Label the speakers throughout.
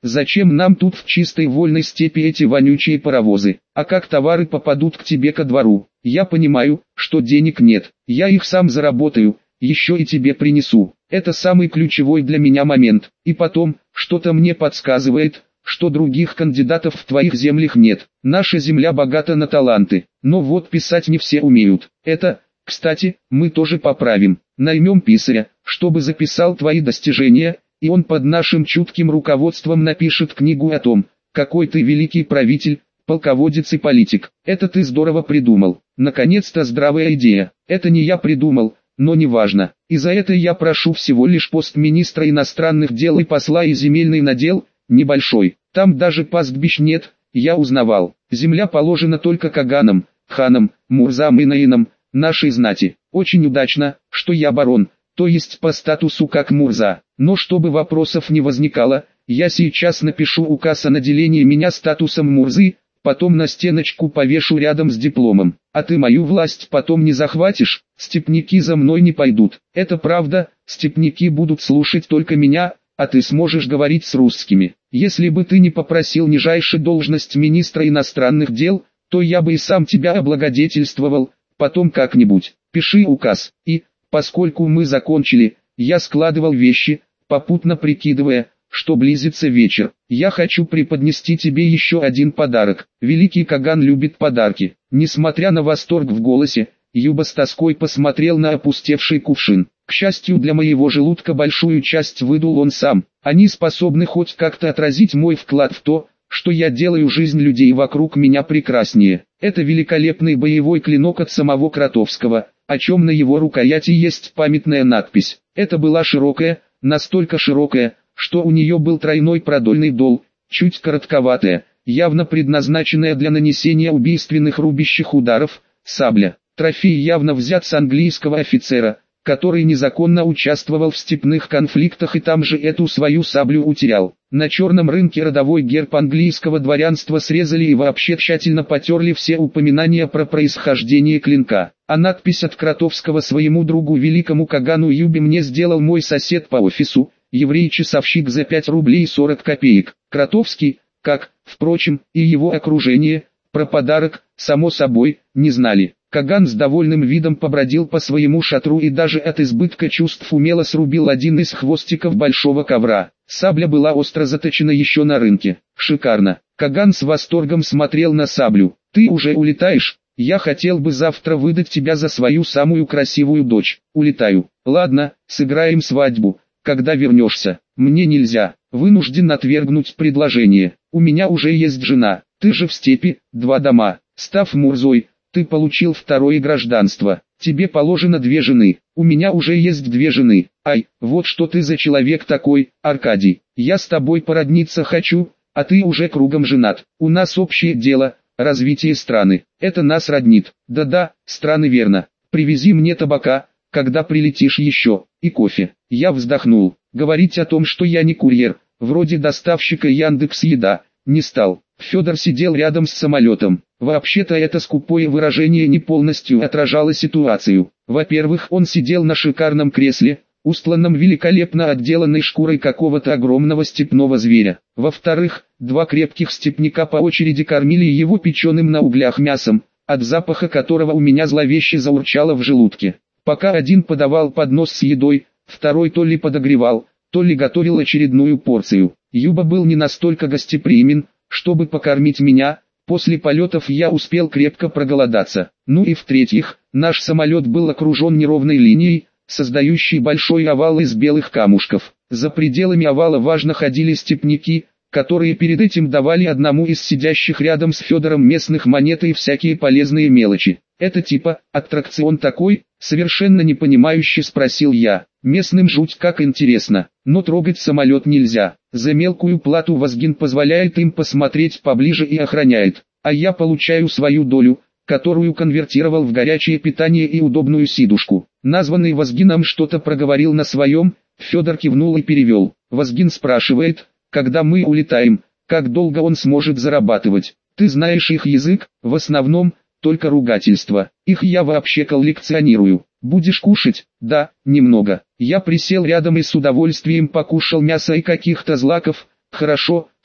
Speaker 1: Зачем нам тут в чистой вольной степи эти вонючие паровозы? А как товары попадут к тебе ко двору? Я понимаю, что денег нет. Я их сам заработаю, еще и тебе принесу. Это самый ключевой для меня момент. И потом, что-то мне подсказывает, что других кандидатов в твоих землях нет. Наша земля богата на таланты, но вот писать не все умеют. Это, кстати, мы тоже поправим. Наймем писаря, чтобы записал твои достижения, и он под нашим чутким руководством напишет книгу о том, какой ты великий правитель, полководец и политик. Это ты здорово придумал. Наконец-то здравая идея. Это не я придумал, но не важно. И за это я прошу всего лишь пост министра иностранных дел и посла и земельный надел, небольшой. Там даже пастбищ нет, я узнавал. Земля положена только каганам, ханам, мурзам и наинам, нашей знати. Очень удачно, что я барон, то есть по статусу как мурза. Но чтобы вопросов не возникало, я сейчас напишу указ о наделении меня статусом мурзы, потом на стеночку повешу рядом с дипломом. А ты мою власть потом не захватишь, степняки за мной не пойдут. Это правда, степняки будут слушать только меня, а ты сможешь говорить с русскими. Если бы ты не попросил нижайшую должность министра иностранных дел, то я бы и сам тебя облагодетельствовал, потом как-нибудь. Пиши указ. И, поскольку мы закончили, я складывал вещи, попутно прикидывая, что близится вечер. Я хочу преподнести тебе еще один подарок. Великий Каган любит подарки. Несмотря на восторг в голосе, Юба с тоской посмотрел на опустевший кувшин. К счастью для моего желудка большую часть выдул он сам. Они способны хоть как-то отразить мой вклад в то, что я делаю жизнь людей вокруг меня прекраснее. Это великолепный боевой клинок от самого Кротовского, о чем на его рукояти есть памятная надпись. Это была широкая, настолько широкая, что у нее был тройной продольный дол, чуть коротковатая, явно предназначенная для нанесения убийственных рубящих ударов, сабля. Трофей явно взят с английского офицера, который незаконно участвовал в степных конфликтах и там же эту свою саблю утерял. На черном рынке родовой герб английского дворянства срезали и вообще тщательно потерли все упоминания про происхождение клинка. А надпись от Кротовского своему другу великому Кагану Юбе мне сделал мой сосед по офису, еврей-часовщик за 5 рублей 40 копеек. Кротовский, как, впрочем, и его окружение, про подарок, само собой, не знали. Каган с довольным видом побродил по своему шатру и даже от избытка чувств умело срубил один из хвостиков большого ковра. Сабля была остро заточена еще на рынке. Шикарно. Каган с восторгом смотрел на саблю. «Ты уже улетаешь? Я хотел бы завтра выдать тебя за свою самую красивую дочь». «Улетаю. Ладно, сыграем свадьбу, когда вернешься». «Мне нельзя. Вынужден отвергнуть предложение. У меня уже есть жена. Ты же в степи, 2 дома. Став мурзой, ты получил второе гражданство. Тебе положено 2 жены. У меня уже есть 2 жены. Ай, вот что ты за человек такой, Аркадий. Я с тобой породниться хочу, а ты уже кругом женат. У нас общее дело, развитие страны. Это нас роднит. Да-да, страны верно. Привези мне табака, когда прилетишь еще, и кофе». Я вздохнул. Говорить о том, что я не курьер, вроде доставщика Яндекс.Еда, не стал. Федор сидел рядом с самолетом. Вообще-то это скупое выражение не полностью отражало ситуацию. Во-первых, он сидел на шикарном кресле, устланном великолепно отделанной шкурой какого-то огромного степного зверя. Во-вторых, 2 крепких степняка по очереди кормили его печеным на углях мясом, от запаха которого у меня зловеще заурчало в желудке. Пока один подавал поднос с едой, второй то ли подогревал, то ли готовил очередную порцию. Юба был не настолько гостеприимен, чтобы покормить меня. После полетов я успел крепко проголодаться. Ну и в-третьих, наш самолет был окружен неровной линией, создающей большой овал из белых камушков. За пределами овала важно ходили степняки, которые перед этим давали одному из сидящих рядом с Федором местных монет и всякие полезные мелочи. «Это типа аттракцион такой?» — совершенно непонимающе спросил я. «Местным жуть как интересно, но трогать самолет нельзя. За мелкую плату Вазгин позволяет им посмотреть поближе и охраняет, а я получаю свою долю, которую конвертировал в горячее питание и удобную сидушку». Названный Вазгином что-то проговорил на своем, Федор кивнул и перевел. «Вазгин спрашивает, когда мы улетаем, как долго он сможет зарабатывать. Ты знаешь их язык, в основном, только ругательства. Их я вообще коллекционирую. Будешь кушать?» «Да, немного». Я присел рядом и с удовольствием покушал мясо и каких-то злаков. «Хорошо,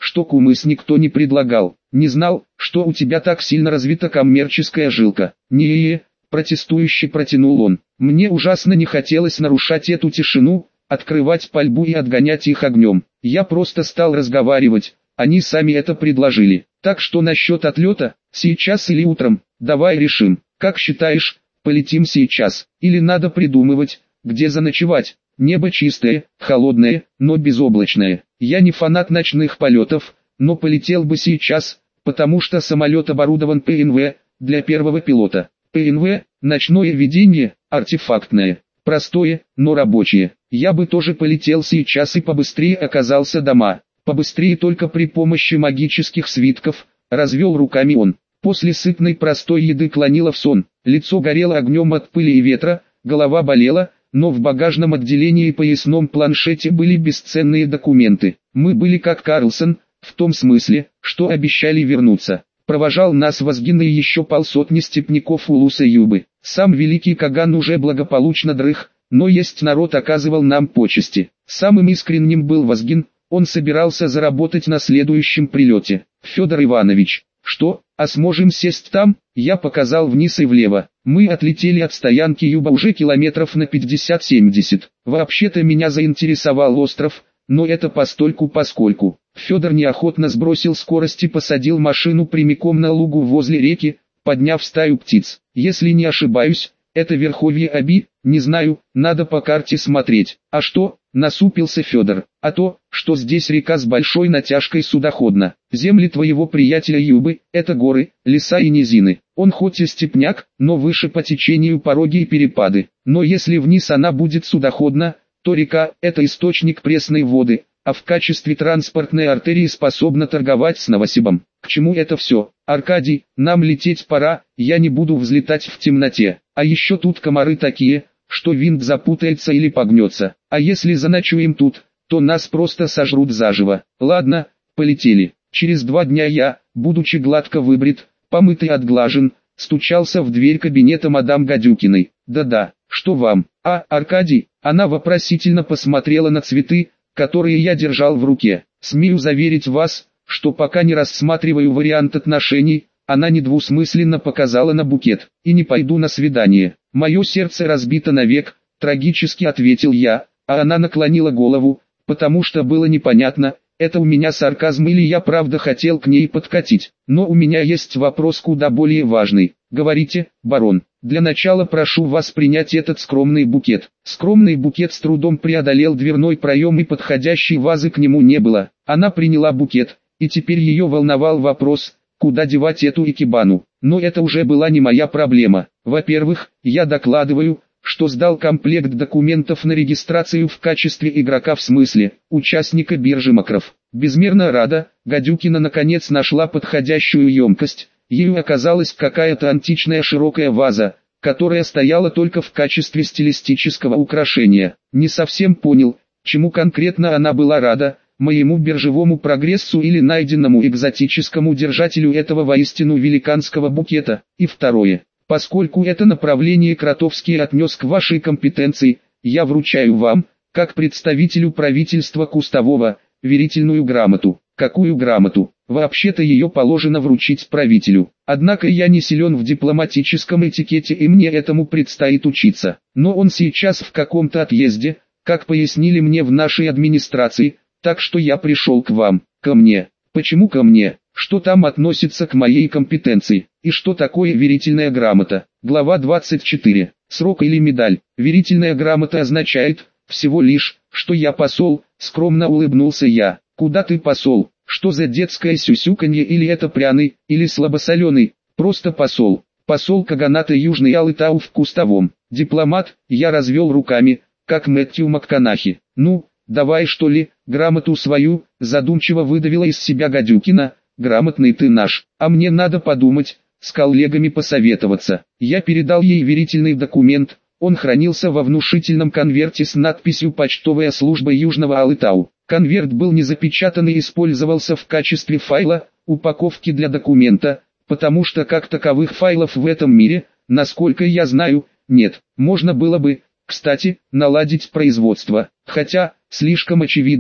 Speaker 1: что кумыс никто не предлагал. Не знал, что у тебя так сильно развита коммерческая жилка. Не-е-е, протестующе протянул он. Мне ужасно не хотелось нарушать эту тишину, открывать пальбу и отгонять их огнем. Я просто стал разговаривать, они сами это предложили. Так что насчет отлета, сейчас или утром, давай решим. Как считаешь, полетим сейчас, или надо придумывать, где заночевать? Небо чистое, холодное, но безоблачное. Я не фанат ночных полетов, но полетел бы сейчас, потому что самолет оборудован ПНВ, для первого пилота. ПНВ, ночное видение, артефактное, простое, но рабочее. Я бы тоже полетел сейчас и побыстрее оказался дома. Побыстрее только при помощи магических свитков, развел руками он. После сытной простой еды клонило в сон, лицо горело огнем от пыли и ветра, голова болела, но в багажном отделении и поясном планшете были бесценные документы. Мы были как Карлсон, в том смысле, что обещали вернуться. Провожал нас Вазгин и еще полсотни степняков Улуса Юбы. Сам великий Каган уже благополучно дрых, но есть народ оказывал нам почести. Самым искренним был Вазгин, он собирался заработать на следующем прилете. Федор Иванович, что, а сможем сесть там? Я показал вниз и влево. Мы отлетели от стоянки Юба уже километров на 50-70. Вообще-то меня заинтересовал остров, но это постольку-поскольку. Федор неохотно сбросил скорость и посадил машину прямиком на лугу возле реки, подняв стаю птиц. Если не ошибаюсь, это верховье Оби, не знаю, надо по карте смотреть. А что? Насупился Федор. А то, что здесь река с большой натяжкой судоходна. Земли твоего приятеля Юбы, это горы, леса и низины. Он хоть и степняк, но выше по течению пороги и перепады. Но если вниз она будет судоходна, то река – это источник пресной воды, а в качестве транспортной артерии способна торговать с Новосибом. К чему это все? Аркадий, нам лететь пора, я не буду взлетать в темноте. А еще тут комары такие, что винт запутается или погнется. А если заночуем тут, то нас просто сожрут заживо. Ладно, полетели. Через 2 дня я, будучи гладко выбрит, помытый и отглажен, стучался в дверь кабинета мадам Гадюкиной. Да-да, что вам? А, Аркадий, она вопросительно посмотрела на цветы, которые я держал в руке. Смею заверить вас, что пока не рассматриваю вариант отношений, она недвусмысленно показала на букет. И не пойду на свидание. Мое сердце разбито навек, трагически ответил я, а она наклонила голову, потому что было непонятно, это у меня сарказм или я правда хотел к ней подкатить. Но у меня есть вопрос куда более важный. Говорите, барон. Для начала прошу вас принять этот скромный букет. Скромный букет с трудом преодолел дверной проем и подходящей вазы к нему не было. Она приняла букет, и теперь ее волновал вопрос, куда девать эту икебану. Но это уже была не моя проблема. Во-первых, я докладываю, что сдал комплект документов на регистрацию в качестве игрока в смысле, участника биржи Макров. Безмерно рада, Гадюкина наконец нашла подходящую емкость. Ею оказалась какая-то античная широкая ваза, которая стояла только в качестве стилистического украшения. Не совсем понял, чему конкретно она была рада, моему биржевому прогрессу или найденному экзотическому держателю этого воистину великанского букета. И второе, поскольку это направление Кротовский отнес к вашей компетенции, я вручаю вам, как представителю правительства Кустового, верительную грамоту. Какую грамоту? Вообще-то ее положено вручить правителю. Однако я не силен в дипломатическом этикете и мне этому предстоит учиться. Но он сейчас в каком-то отъезде, как пояснили мне в нашей администрации, так что я пришел к вам, ко мне. Почему ко мне? Что там относится к моей компетенции? И что такое верительная грамота? Глава 24. Срок или медаль. Верительная грамота означает, всего лишь, что я посол, скромно улыбнулся я. Куда ты посол? Что за детское сюсюканье, или это пряный, или слабосоленый? Просто посол. Посол Каганата Южный Алытау в Кустовом. Дипломат, я развел руками, как Мэттью МакКонахи. Ну, давай что ли, грамоту свою, задумчиво выдавила из себя Гадюкина. Грамотный ты наш, а мне надо подумать, с коллегами посоветоваться. Я передал ей верительный документ. Он хранился во внушительном конверте с надписью «Почтовая служба Южного Алытау». Конверт был не запечатан и использовался в качестве файла, упаковки для документа, потому что как таковых файлов в этом мире, насколько я знаю, нет. Можно было бы, кстати, наладить производство, хотя, слишком очевидно,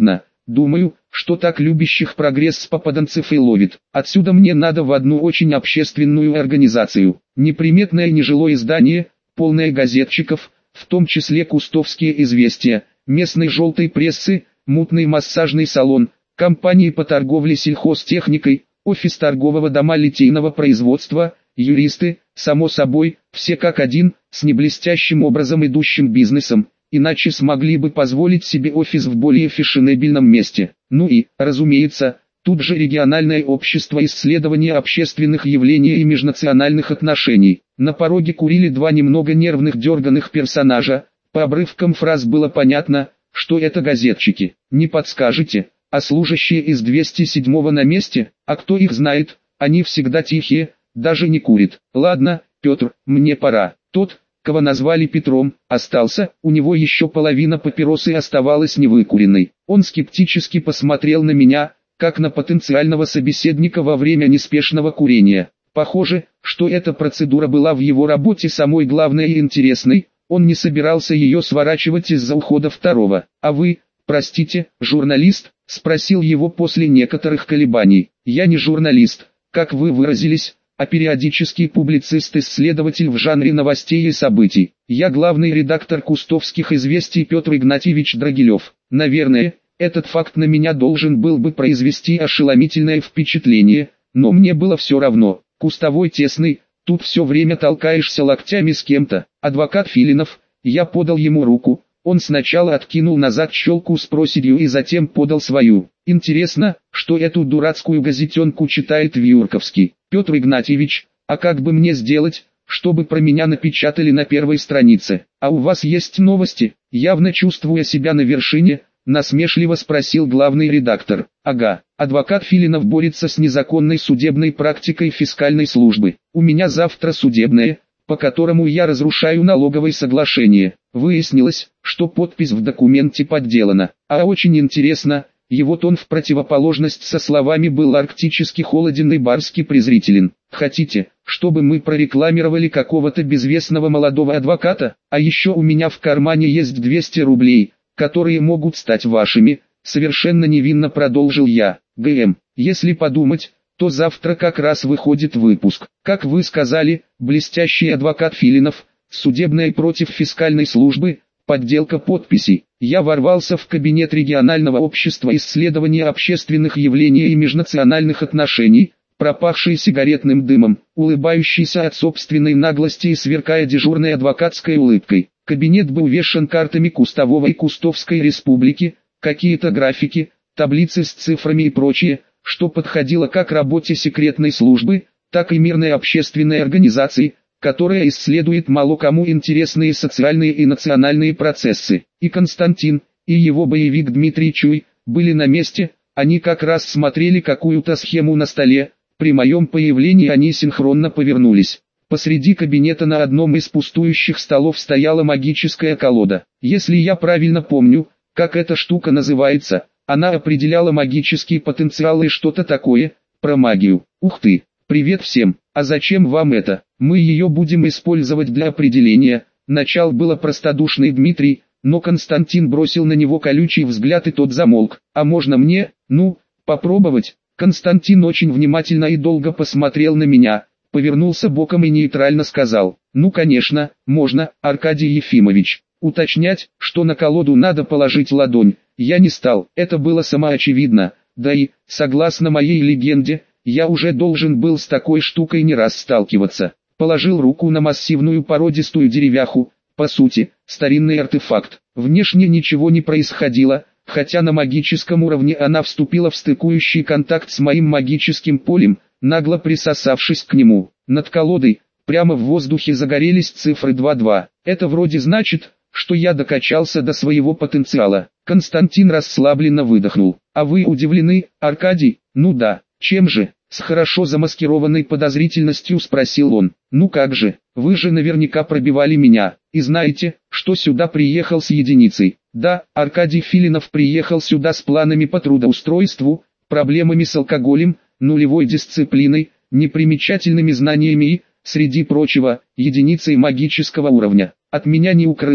Speaker 1: Думаю, что так любящих прогресс попаданцев и ловит. Отсюда мне надо в одну очень общественную организацию. Неприметное нежилое здание, полное газетчиков, в том числе кустовские известия, местной желтой прессы, мутный массажный салон, компании по торговле сельхозтехникой, офис торгового дома литейного производства, юристы, само собой, все как один, с неблестящим образом идущим бизнесом, иначе смогли бы позволить себе офис в более фешенебельном месте. Ну и, разумеется, тут же региональное общество исследования общественных явлений и межнациональных отношений. На пороге курили два немного нервных дерганых персонажа, по обрывкам фраз было понятно, что это газетчики. Не подскажете, а служащие из 207-го на месте, а кто их знает, они всегда тихие, даже не курят. Ладно, Петр, мне пора. Тот, кого назвали Петром, остался, у него еще половина папиросы оставалась невыкуренной. Он скептически посмотрел на меня, как на потенциального собеседника во время неспешного курения. Похоже, что эта процедура была в его работе самой главной и интересной, он не собирался ее сворачивать из-за ухода второго. «А вы, простите, журналист?» – спросил его после некоторых колебаний. «Я не журналист, как вы выразились, а периодический публицист-исследователь в жанре новостей и событий. Я главный редактор Кустовских известий Петр Игнатьевич Драгилев. Наверное, этот факт на меня должен был бы произвести ошеломительное впечатление, но мне было все равно. Кустовой тесный, тут все время толкаешься локтями с кем-то. Адвокат Филинов, я подал ему руку, он сначала откинул назад щелку с проседью и затем подал свою. Интересно, что эту дурацкую газетенку читает Вьюрковский. Петр Игнатьевич, а как бы мне сделать, чтобы про меня напечатали на первой странице? А у вас есть новости? Явно чувствуя себя на вершине, насмешливо спросил главный редактор. Ага, адвокат Филинов борется с незаконной судебной практикой фискальной службы. У меня завтра судебное, по которому я разрушаю налоговое соглашение. Выяснилось, что подпись в документе подделана. А очень интересно, его тон в противоположность со словами был арктически холоден и барски презрителен. Хотите, чтобы мы прорекламировали какого-то безвестного молодого адвоката? А еще у меня в кармане есть 200 рублей, которые могут стать вашими, совершенно невинно продолжил я. ГМ, если подумать, то завтра как раз выходит выпуск. Как вы сказали, блестящий адвокат Филинов, судебное против фискальной службы, подделка подписей. Я ворвался в кабинет регионального общества исследования общественных явлений и межнациональных отношений, пропахший сигаретным дымом, улыбающийся от собственной наглости и сверкая дежурной адвокатской улыбкой. Кабинет был увешан картами Кустового и Кустовской республики, какие-то графики, таблицы с цифрами и прочее, что подходило как к работе секретной службы, так и мирной общественной организации, которая исследует мало кому интересные социальные и национальные процессы. И Константин, и его боевик Дмитрий Чуй, были на месте, они как раз смотрели какую-то схему на столе, при моем появлении они синхронно повернулись. Посреди кабинета на одном из пустующих столов стояла магическая колода. Если я правильно помню, как эта штука называется, она определяла магический потенциал и что-то такое, про магию. Ух ты, привет всем, а зачем вам это? Мы ее будем использовать для определения. Начал было простодушный Дмитрий, но Константин бросил на него колючий взгляд и тот замолк. А можно мне, попробовать? Константин очень внимательно и долго посмотрел на меня, повернулся боком и нейтрально сказал: «Ну конечно, можно, Аркадий Ефимович». Уточнять, что на колоду надо положить ладонь, я не стал, это было самоочевидно, да и, согласно моей легенде, я уже должен был с такой штукой не раз сталкиваться. Положил руку на массивную породистую деревяху, по сути, старинный артефакт. Внешне ничего не происходило, хотя на магическом уровне она вступила в стыкующий контакт с моим магическим полем, нагло присосавшись к нему. Над колодой, прямо в воздухе загорелись цифры 2-2. Это вроде значит, что я докачался до своего потенциала. Константин расслабленно выдохнул. А вы удивлены, Аркадий? Ну да, чем же? С хорошо замаскированной подозрительностью спросил он. Ну как же, вы же наверняка пробивали меня, и знаете, что сюда приехал с единицей. Да, Аркадий Филинов приехал сюда с планами по трудоустройству, проблемами с алкоголем, нулевой дисциплиной, непримечательными знаниями и, среди прочего, единицей магического уровня. От меня не укрылось,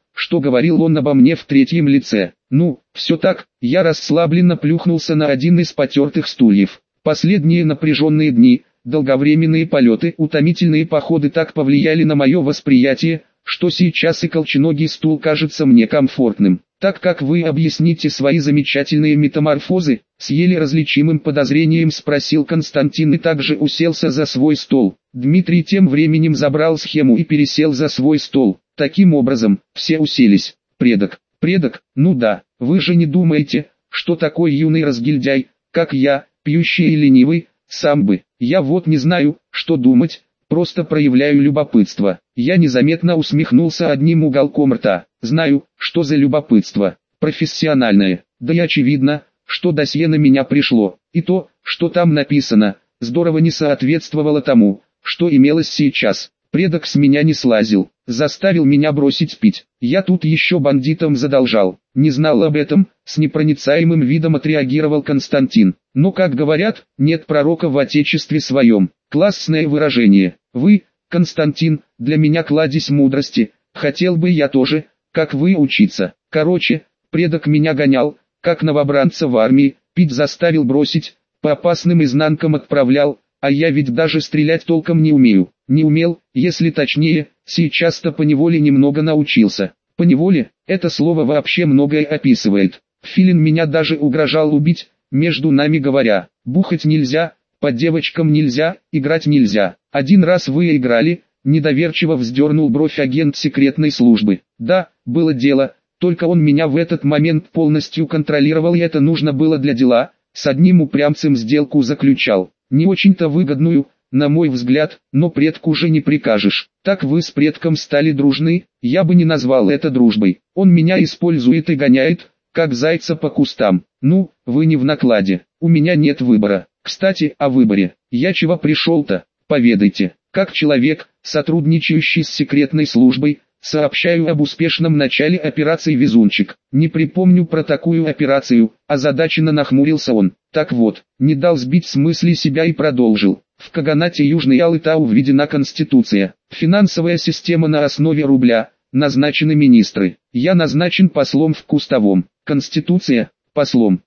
Speaker 1: что говорил он обо мне в третьем лице. Ну, все так, я расслабленно плюхнулся на один из потертых стульев. Последние напряженные дни, долговременные полеты, утомительные походы так повлияли на мое восприятие, что сейчас и колченогий стул кажется мне комфортным. Так как вы объясните свои замечательные метаморфозы, с еле различимым подозрением спросил Константин и также уселся за свой стол. Дмитрий тем временем забрал схему и пересел за свой стол. Таким образом, все уселись. Предок, ну да, вы же не думаете, что такой юный разгильдяй, как я, пьющий и ленивый, сам бы. Я вот не знаю, что думать, просто проявляю любопытство. Я незаметно усмехнулся одним уголком рта. Знаю, что за любопытство. Профессиональное. Да и очевидно, что досье на меня пришло. И то, что там написано, здорово не соответствовало тому, что имелось сейчас. Предок с меня не слазил, заставил меня бросить пить. Я тут еще бандитам задолжал. Не знал об этом, с непроницаемым видом отреагировал Константин. Но, как говорят, нет пророка в отечестве своем. Классное выражение. Вы, Константин, для меня кладезь мудрости. Хотел бы я тоже, как вы, учиться. Короче, предок меня гонял, как новобранца в армии, пить заставил бросить, по опасным изнанкам отправлял, а я ведь даже стрелять толком не умею. Не умел, если точнее, сейчас-то поневоле немного научился. Поневоле, это слово вообще многое описывает. Филин меня даже угрожал убить, между нами говоря. Бухать нельзя, по девочкам нельзя, играть нельзя. Один раз вы играли, недоверчиво вздернул бровь агент секретной службы. Да, было дело, только он меня в этот момент полностью контролировал, и это нужно было для дела. С одним упрямцем сделку заключал. Не очень-то выгодную, на мой взгляд, но предку уже не прикажешь. Так вы с предком стали дружны, я бы не назвал это дружбой. Он меня использует и гоняет, как зайца по кустам. Ну, вы не в накладе, у меня нет выбора. Кстати, о выборе. Я чего пришел-то, поведайте. Как человек, сотрудничающий с секретной службой, сообщаю об успешном начале операции «Везунчик». Не припомню про такую операцию, озадаченно нахмурился он. Так вот, не дал сбить с мысли себя и продолжил. В Каганате Южной Алытау введена Конституция. Финансовая система на основе рубля. Назначены министры. Я назначен послом в Кустовом. Конституция, послом.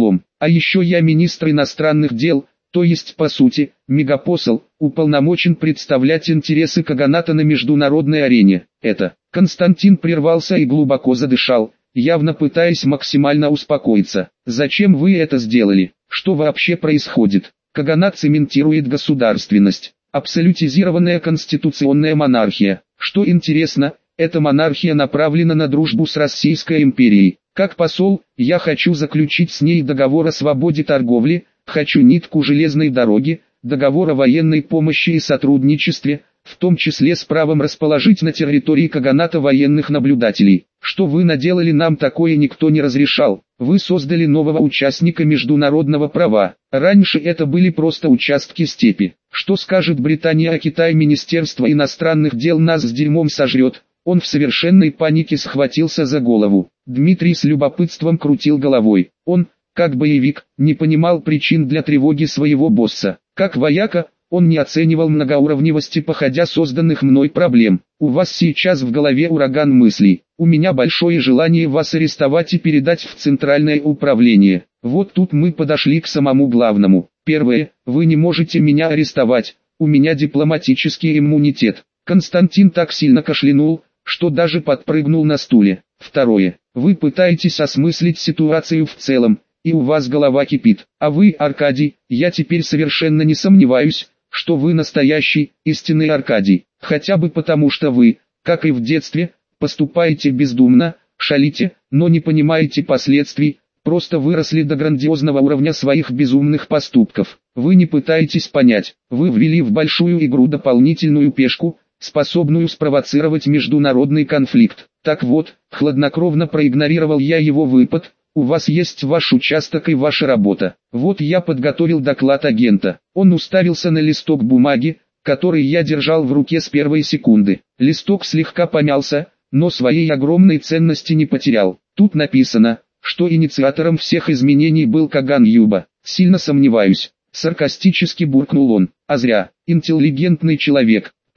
Speaker 1: А еще я министр иностранных дел, то есть по сути, мегапосол, уполномочен представлять интересы Каганата на международной арене. Это. Константин прервался и глубоко задышал, явно пытаясь максимально успокоиться. Зачем вы это сделали? Что вообще происходит? Каганат цементирует государственность. Абсолютизированная конституционная монархия. Что интересно, эта монархия направлена на дружбу с Российской империей. Как посол, я хочу заключить с ней договор о свободе торговли, хочу нитку железной дороги, договор о военной помощи и сотрудничестве, в том числе с правом расположить на территории Каганата военных наблюдателей. Что вы наделали, нам такое никто не разрешал. Вы создали нового участника международного права. Раньше это были просто участки степи. Что скажет Британия о Китае? Министерство иностранных дел нас с дерьмом сожрет. Он в совершенной панике схватился за голову. Дмитрий с любопытством крутил головой. Он, как боевик, не понимал причин для тревоги своего босса. Как вояка, он не оценивал многоуровневости походя созданных мной проблем. У вас сейчас в голове ураган мыслей. У меня большое желание вас арестовать и передать в Центральное управление. Вот тут мы подошли к самому главному. Первое, вы не можете меня арестовать, у меня дипломатический иммунитет. Константин так сильно кашлянул, что даже подпрыгнул на стуле. Второе, вы пытаетесь осмыслить ситуацию в целом, и у вас голова кипит. А вы, Аркадий, я теперь совершенно не сомневаюсь, что вы настоящий, истинный Аркадий. Хотя бы потому, что вы, как и в детстве, поступаете бездумно, шалите, но не понимаете последствий, просто выросли до грандиозного уровня своих безумных поступков. Вы не пытаетесь понять, вы ввели в большую игру дополнительную пешку, способную спровоцировать международный конфликт. Так вот, хладнокровно проигнорировал я его выпад. У вас есть ваш участок и ваша работа. Вот я подготовил доклад агента. Он уставился на листок бумаги, который я держал в руке с первой секунды. Листок слегка помялся, но своей огромной ценности не потерял. Тут написано, что инициатором всех изменений был Каган Юба. Сильно сомневаюсь. Саркастически буркнул он. А зря. Интеллигентный человек.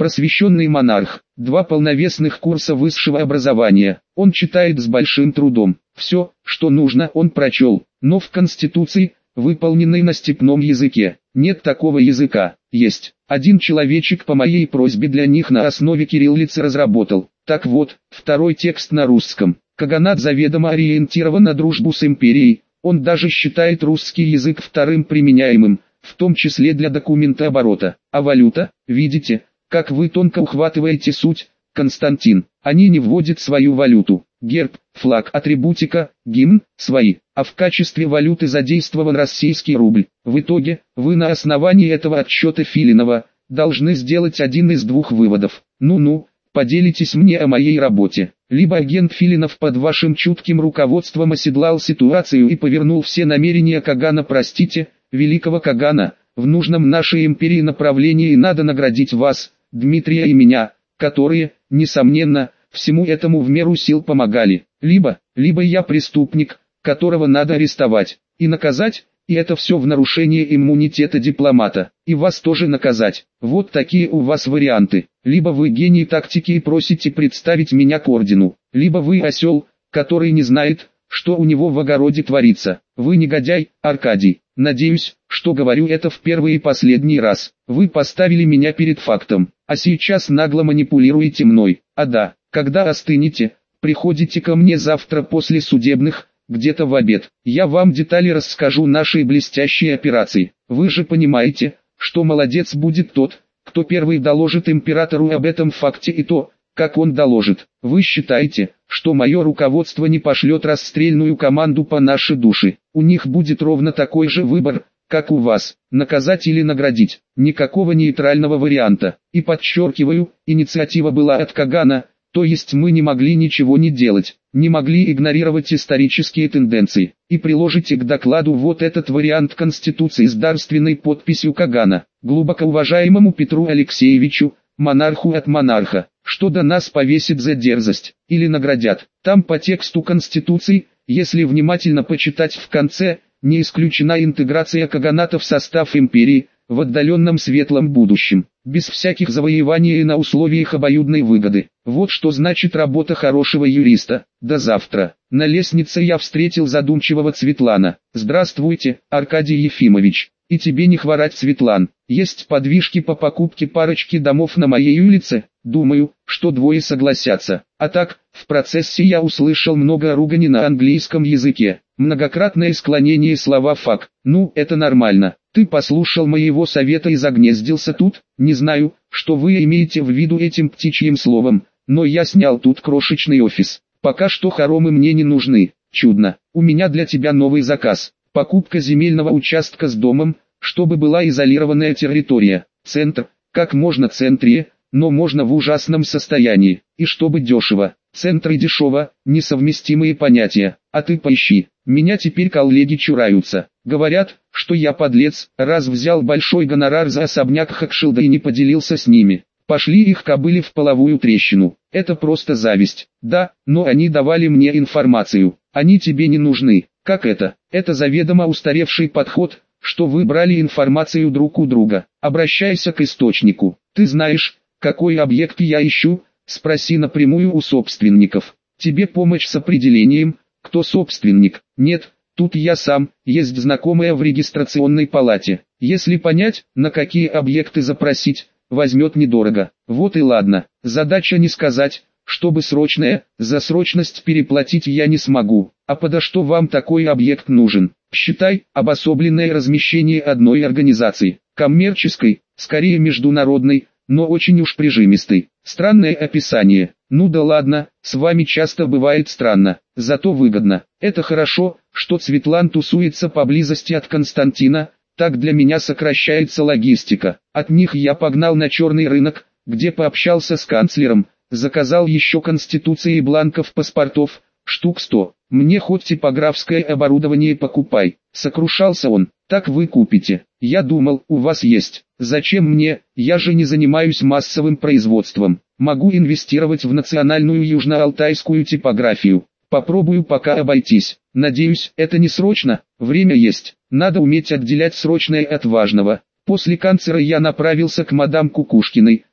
Speaker 1: Просвещенный монарх, 2 полновесных курса высшего образования. Он читает с большим трудом. Все, что нужно, он прочел. Но в Конституции, выполненной на степном языке, нет такого языка. Есть. Один человечек по моей просьбе для них на основе кириллицы разработал. Так вот, второй текст на русском. Каганат заведомо ориентирован на дружбу с империей. Он даже считает русский язык вторым применяемым, в том числе для документооборота. А валюта, видите, как вы тонко ухватываете суть, Константин. Они не вводят свою валюту. Герб, флаг, атрибутика, гимн, свои. А в качестве валюты задействован российский рубль. В итоге, вы на основании этого отчета Филинова, должны сделать один из 2 выводов. Ну-ну, поделитесь мне о моей работе. Либо агент Филинов под вашим чутким руководством оседлал ситуацию и повернул все намерения Кагана, простите, великого Кагана, в нужном нашей империи направлении, и надо наградить вас, Дмитрия и меня, которые, несомненно, всему этому в меру сил помогали. Либо я преступник, которого надо арестовать и наказать, и это все в нарушение иммунитета дипломата, и вас тоже наказать. Вот такие у вас варианты. Либо вы гений тактики и просите представить меня к ордену, либо вы осел, который не знает, что у него в огороде творится. Вы негодяй, Аркадий. Надеюсь, что говорю это в первый и последний раз. Вы поставили меня перед фактом, а сейчас нагло манипулируете мной. А да, когда остынете, приходите ко мне завтра после судебных, где-то в обед. Я вам детали расскажу нашей блестящей операции. Вы же понимаете, что молодец будет тот, кто первый доложит императору об этом факте, и то, как он доложит. Вы считаете, что мое руководство не пошлет расстрельную команду по нашей душе? У них будет ровно такой же выбор, как у вас, наказать или наградить. Никакого нейтрального варианта. И подчеркиваю, инициатива была от Кагана, то есть мы не могли ничего не делать, не могли игнорировать исторические тенденции. И приложите к докладу вот этот вариант Конституции с дарственной подписью Кагана, глубоко уважаемому Петру Алексеевичу, монарху от монарха, что до нас повесит за дерзость, или наградят. Там по тексту Конституции, если внимательно почитать в конце, не исключена интеграция Каганата в состав империи, в отдаленном светлом будущем, без всяких завоеваний и на условиях обоюдной выгоды. Вот что значит работа хорошего юриста. До завтра. На лестнице я встретил задумчивого Цветлана. Здравствуйте, Аркадий Ефимович. И тебе не хворать, Светлан. Есть подвижки по покупке парочки домов на моей улице. Думаю, что 2 согласятся. А так, в процессе я услышал много ругани на английском языке. Многократное склонение слова «фак». Ну, это нормально. Ты послушал моего совета и загнездился тут? Не знаю, что вы имеете в виду этим птичьим словом, но я снял тут крошечный офис. Пока что хоромы мне не нужны. Чудно. У меня для тебя новый заказ. Покупка земельного участка с домом, чтобы была изолированная территория. Центр, как можно центрее, но можно в ужасном состоянии. И чтобы дешево. Центр и дешево – несовместимые понятия. А ты поищи. Меня теперь коллеги чураются. Говорят, что я подлец, раз взял большой гонорар за особняк Хакшилда и не поделился с ними. Пошли их кобыли в половую трещину. Это просто зависть. Да, но они давали мне информацию. Они тебе не нужны. Как это? Это заведомо устаревший подход, что вы брали информацию друг у друга. Обращайся к источнику. Ты знаешь, какой объект я ищу? Спроси напрямую у собственников. Тебе помощь с определением, кто собственник? Нет, тут я сам, есть знакомая в регистрационной палате. Если понять, на какие объекты запросить, возьмет недорого. Вот и ладно. Задача не сказать, чтобы срочное, за срочность переплатить я не смогу. А подо что вам такой объект нужен? Считай, обособленное размещение одной организации. Коммерческой, скорее международной, но очень уж прижимистой. Странное описание. Ну да ладно, с вами часто бывает странно, зато выгодно. Это хорошо, что Цветлан тусуется поблизости от Константина, так для меня сокращается логистика. От них я погнал на черный рынок, где пообщался с канцлером, заказал еще конституции и бланков паспортов, штук 100. Мне хоть типографское оборудование покупай. Сокрушался он. Так вы купите. Я думал, у вас есть. Зачем мне, я же не занимаюсь массовым производством. Могу инвестировать в национальную южноалтайскую типографию. Попробую пока обойтись. Надеюсь, это не срочно. Время есть. Надо уметь отделять срочное от важного. После канцлера я направился к мадам Кукушкиной,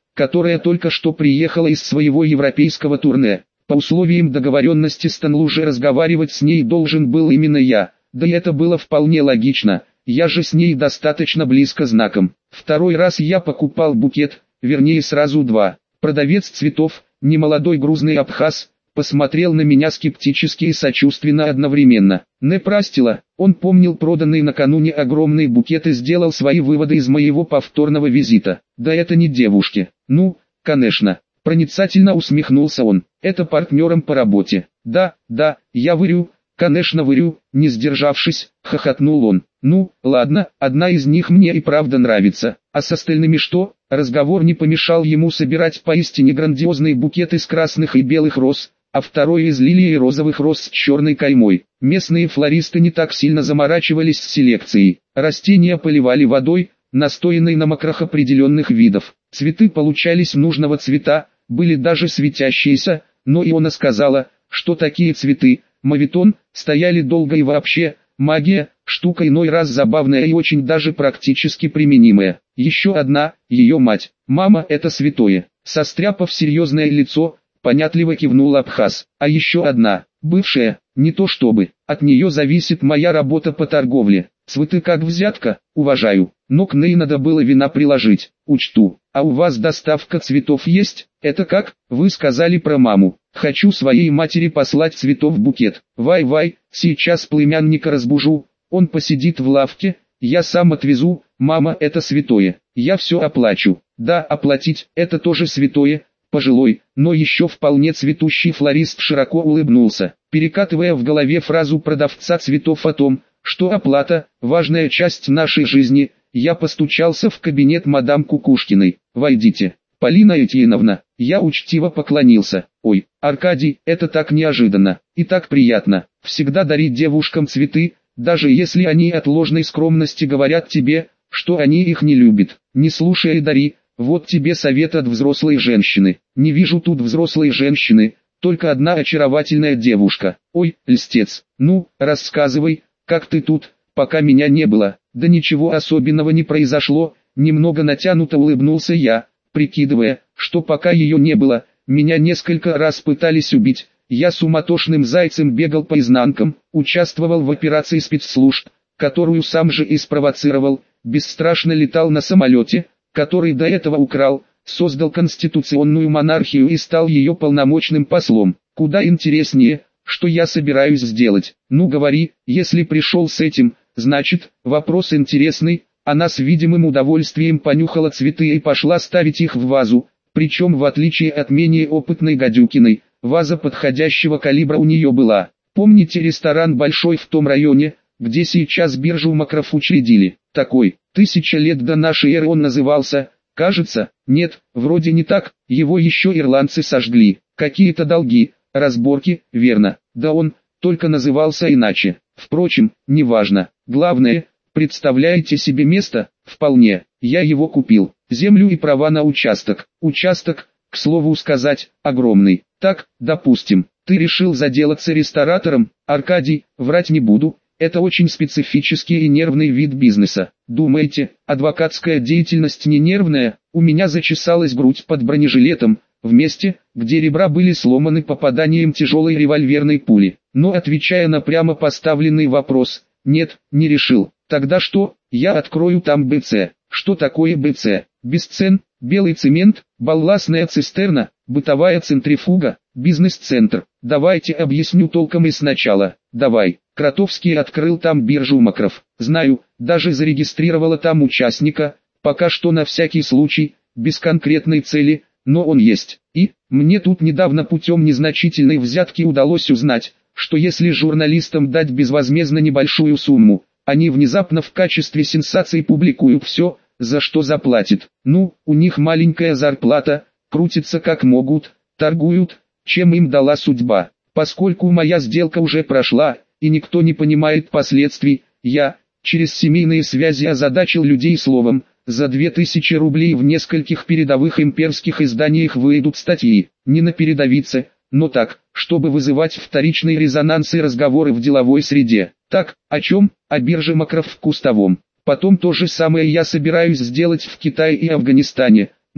Speaker 1: которая только что приехала из своего европейского турне. По условиям договоренности с Танлуже разговаривать с ней должен был именно я, да и это было вполне логично, я же с ней достаточно близко знаком. Второй раз я покупал букет, вернее сразу два. Продавец цветов, немолодой грузный абхаз, посмотрел на меня скептически и сочувственно одновременно. Не простила, он помнил проданный накануне огромный букет и сделал свои выводы из моего повторного визита. Да это не девушки. Ну, конечно. Проницательно усмехнулся он. Это партнером по работе. Да, я вырю, конечно вырю, не сдержавшись, хохотнул он. Ну, ладно, одна из них мне и правда нравится. А с остальными что? Разговор не помешал ему собирать поистине грандиозный букет из красных и белых роз, а второй из лилий и розовых роз с черной каймой. Местные флористы не так сильно заморачивались с селекцией. Растения поливали водой, настоянной на макрах определенных видов. Цветы получались нужного цвета, были даже светящиеся, но Иона сказала, что такие цветы, моветон, стояли долго и вообще, магия, штука иной раз забавная и очень даже практически применимая. Еще одна, ее мать. Мама это святое. Состряпав серьезное лицо, понятливо кивнул Абхаз. А еще одна, бывшая, не то чтобы, от нее зависит моя работа по торговле. Цветы как взятка, уважаю, но к ней надо было вина приложить, учту. А у вас доставка цветов есть? Это как? Вы сказали про маму. Хочу своей матери послать цветов букет. Вай, сейчас племянника разбужу, он посидит в лавке, я сам отвезу, мама это святое, я все оплачу. Да, оплатить, это тоже святое. Пожилой, но еще вполне цветущий флорист широко улыбнулся, перекатывая в голове фразу продавца цветов о том, что оплата – важная часть нашей жизни. Я постучался в кабинет мадам Кукушкиной. «Войдите, Полина Этьеновна». Я учтиво поклонился. «Ой, Аркадий, это так неожиданно и так приятно. Всегда дарить девушкам цветы, даже если они от ложной скромности говорят тебе, что они их не любят. Не слушай и дари. Вот тебе совет от взрослой женщины. Не вижу тут взрослой женщины, только одна очаровательная девушка. Ой, льстец. Ну, рассказывай, как ты тут, пока меня не было». Да ничего особенного не произошло, немного натянуто улыбнулся я, прикидывая, что пока ее не было, меня несколько раз пытались убить. Я суматошным зайцем бегал по изнанкам, участвовал в операции спецслужб, которую сам же и спровоцировал, бесстрашно летал на самолете, который до этого украл, создал конституционную монархию и стал ее полномочным послом. Куда интереснее, что я собираюсь сделать. Ну говори, если пришел с этим, значит, вопрос интересный. Она с видимым удовольствием понюхала цветы и пошла ставить их в вазу, причем в отличие от менее опытной Гадюкиной, ваза подходящего калибра у нее была. Помните ресторан большой в том районе, где сейчас биржу макров учредили? Такой, 1000 лет до нашей эры он назывался, кажется, нет, вроде не так, его еще ирландцы сожгли, какие-то долги, разборки, верно, да он, только назывался иначе. Впрочем, неважно, главное, представляете себе место? Вполне, я его купил, землю и права на участок. Участок, к слову сказать, огромный. Так, допустим, ты решил заделаться ресторатором, Аркадий, врать не буду, это очень специфический и нервный вид бизнеса. Думаете, адвокатская деятельность не нервная? У меня зачесалась грудь под бронежилетом, в месте, где ребра были сломаны попаданием тяжелой револьверной пули. Но отвечая на прямо поставленный вопрос, нет, не решил. Тогда что? Я открою там БЦ. Что такое БЦ? Бесцен, белый цемент, балластная цистерна, бытовая центрифуга, бизнес-центр. Давайте объясню толком и сначала. Давай. Кротовский открыл там биржу макров. Знаю, даже зарегистрировала там участника, пока что на всякий случай, без конкретной цели, но он есть. И, мне тут недавно путем незначительной взятки удалось узнать, что если журналистам дать безвозмездно небольшую сумму, они внезапно в качестве сенсации публикуют все, за что заплатят. Ну, у них маленькая зарплата, крутятся как могут, торгуют, чем им дала судьба. Поскольку моя сделка уже прошла, и никто не понимает последствий, я, через семейные связи озадачил людей словом, за 2000 рублей в нескольких передовых имперских изданиях выйдут статьи, не на передовице, но так, чтобы вызывать вторичный резонанс и разговоры в деловой среде. Так, о чем? О бирже макров в Кустовом. Потом то же самое я собираюсь сделать в Китае и Афганистане,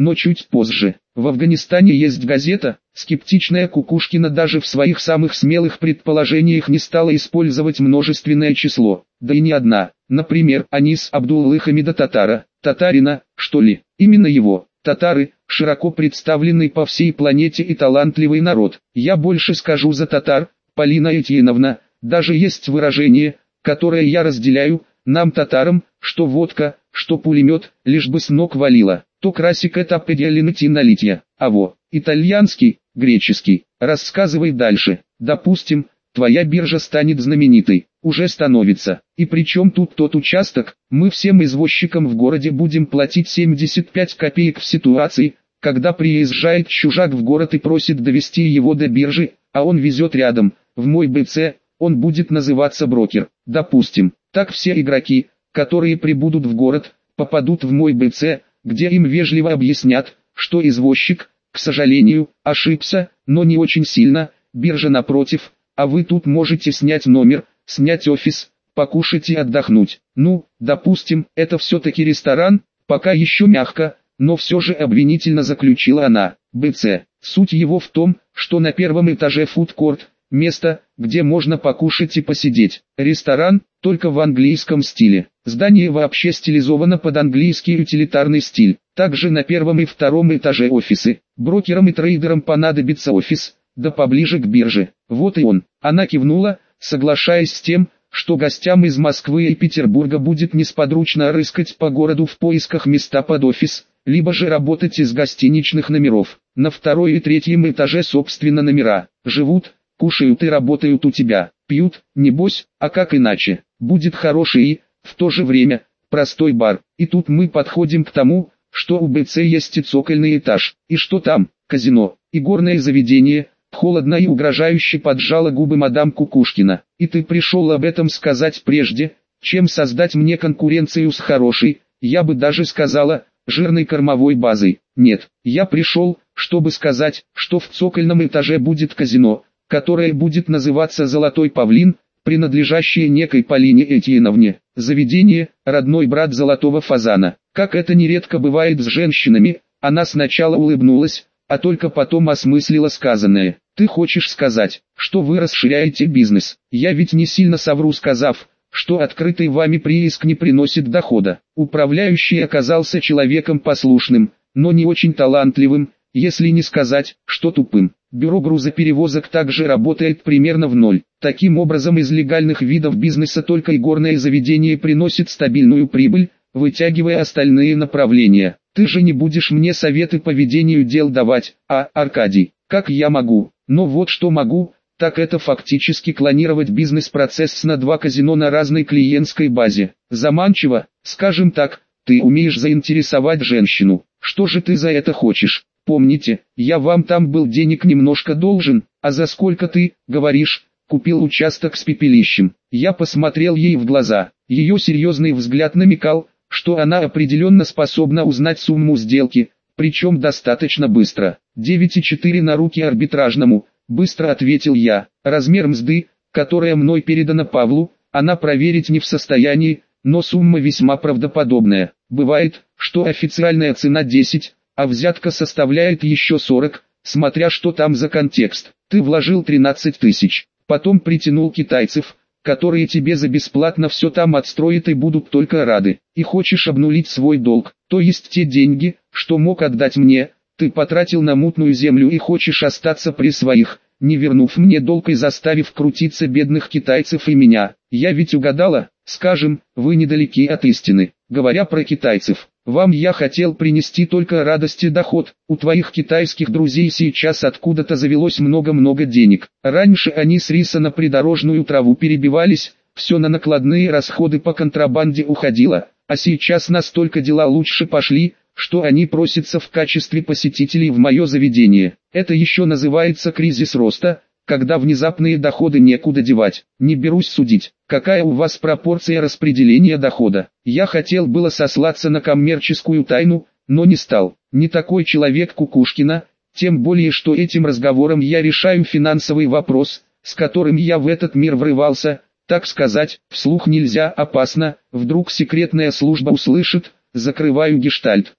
Speaker 1: но чуть позже. В Афганистане есть газета. Скептичная Кукушкина даже в своих самых смелых предположениях не стала использовать множественное число. Да и не одна. Например, Анис Абдуллы Хамида Татара, татарина, что ли. Именно его. Татары – широко представленный по всей планете и талантливый народ. Я больше скажу за татар, Полина Этьеновна. Даже есть выражение, которое я разделяю: нам, татарам, что водка, что пулемет, лишь бы с ног валило. То красик это определенности налития, а во, итальянский, греческий. Рассказывай дальше. Допустим, твоя биржа станет знаменитой, уже становится. И причем тут тот участок, мы всем извозчикам в городе будем платить 75 копеек в ситуации, когда приезжает чужак в город и просит довести его до биржи, а он везет рядом, в мой БЦ, он будет называться брокер. Допустим, так все игроки, которые прибудут в город, попадут в мой БЦ, где им вежливо объяснят, что извозчик, к сожалению, ошибся, но не очень сильно, биржа напротив, а вы тут можете снять номер, снять офис, покушать и отдохнуть. Ну, допустим, это все-таки ресторан, пока еще мягко, но все же обвинительно заключила она. БЦ. Суть его в том, что на первом этаже фудкорт, место, где можно покушать и посидеть. Ресторан, только в английском стиле. Здание вообще стилизовано под английский утилитарный стиль. Также на первом и втором этаже офисы. Брокерам и трейдерам понадобится офис, да поближе к бирже. Вот и он. Она кивнула, соглашаясь с тем, что гостям из Москвы и Петербурга будет несподручно рыскать по городу в поисках места под офис, либо же работать из гостиничных номеров. На второй и третьем этаже собственно номера. Живут, кушают и работают у тебя. Пьют, небось, а как иначе. Будет хороший и, в то же время, простой бар. И тут мы подходим к тому, что у БЦ есть и цокольный этаж. И что там? Казино. И горное заведение. Холодно и угрожающе поджала губы мадам Кукушкина. И ты пришел об этом сказать прежде, чем создать мне конкуренцию с хорошей, я бы даже сказала, жирной кормовой базой. Нет, я пришел, чтобы сказать, что в цокольном этаже будет казино, которое будет называться «Золотой павлин», принадлежащее некой Полине Этьеновне. Заведение – родной брат Золотого фазана. Как это нередко бывает с женщинами, она сначала улыбнулась, а только потом осмыслила сказанное. Ты хочешь сказать, что вы расширяете бизнес? Я ведь не сильно совру, сказав, что открытый вами прииск не приносит дохода. Управляющий оказался человеком послушным, но не очень талантливым, если не сказать, что тупым. Бюро грузоперевозок также работает примерно в ноль. Таким образом, из легальных видов бизнеса только игорное заведение приносит стабильную прибыль, вытягивая остальные направления. Ты же не будешь мне советы по ведению дел давать, Аркадий? Как я могу? Но вот что могу, так это фактически клонировать бизнес-процесс на два казино на разной клиентской базе. Заманчиво, скажем так, ты умеешь заинтересовать женщину. Что же ты за это хочешь? Помните, я вам там был денег немножко должен, а за сколько ты, говоришь, купил участок с пепелищем? Я посмотрел ей в глаза. Ее серьезный взгляд намекал, что она определенно способна узнать сумму сделки, причем достаточно быстро. 9,4 на руки арбитражному, быстро ответил я. Размер мзды, которая мной передана Павлу, она проверить не в состоянии, но сумма весьма правдоподобная. Бывает, что официальная цена 10, а взятка составляет еще 40, смотря что там за контекст. Ты вложил 13 тысяч, потом притянул китайцев, которые тебе за бесплатно все там отстроят и будут только рады. И хочешь обнулить свой долг, то есть те деньги, что мог отдать мне, ты потратил на мутную землю и хочешь остаться при своих, не вернув мне долг и заставив крутиться бедных китайцев и меня. Я ведь угадала, скажем, вы недалеки от истины. Говоря про китайцев, вам я хотел принести только радость и доход. У твоих китайских друзей сейчас откуда-то завелось много-много денег. Раньше они с риса на придорожную траву перебивались, все на накладные расходы по контрабанде уходило, а сейчас настолько дела лучше пошли, что они просятся в качестве посетителей в мое заведение. Это еще называется кризис роста, когда внезапные доходы некуда девать. Не берусь судить, какая у вас пропорция распределения дохода. Я хотел было сослаться на коммерческую тайну, но не стал. Не такой человек Кукушкина, тем более что этим разговором я решаю финансовый вопрос, с которым я в этот мир врывался, так сказать, вслух нельзя, опасно, вдруг секретная служба услышит, закрываю гештальт.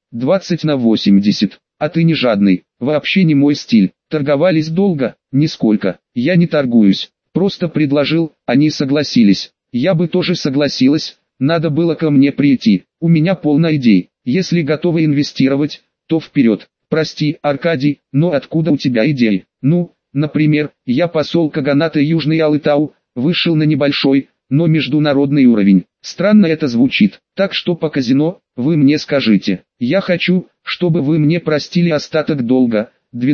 Speaker 1: 20/80. А ты не жадный, вообще не мой стиль. Торговались долго? Нисколько. Я не торгуюсь. Просто предложил, они согласились. Я бы тоже согласилась, надо было ко мне прийти. У меня полно идей. Если готовы инвестировать, то вперед. Прости, Аркадий, но откуда у тебя идеи? Ну, например, я посол Каганата Южный Алатау, вышел на небольшой, но международный уровень. Странно это звучит. Так что по казино, вы мне скажите. Я хочу, чтобы вы мне простили остаток долга,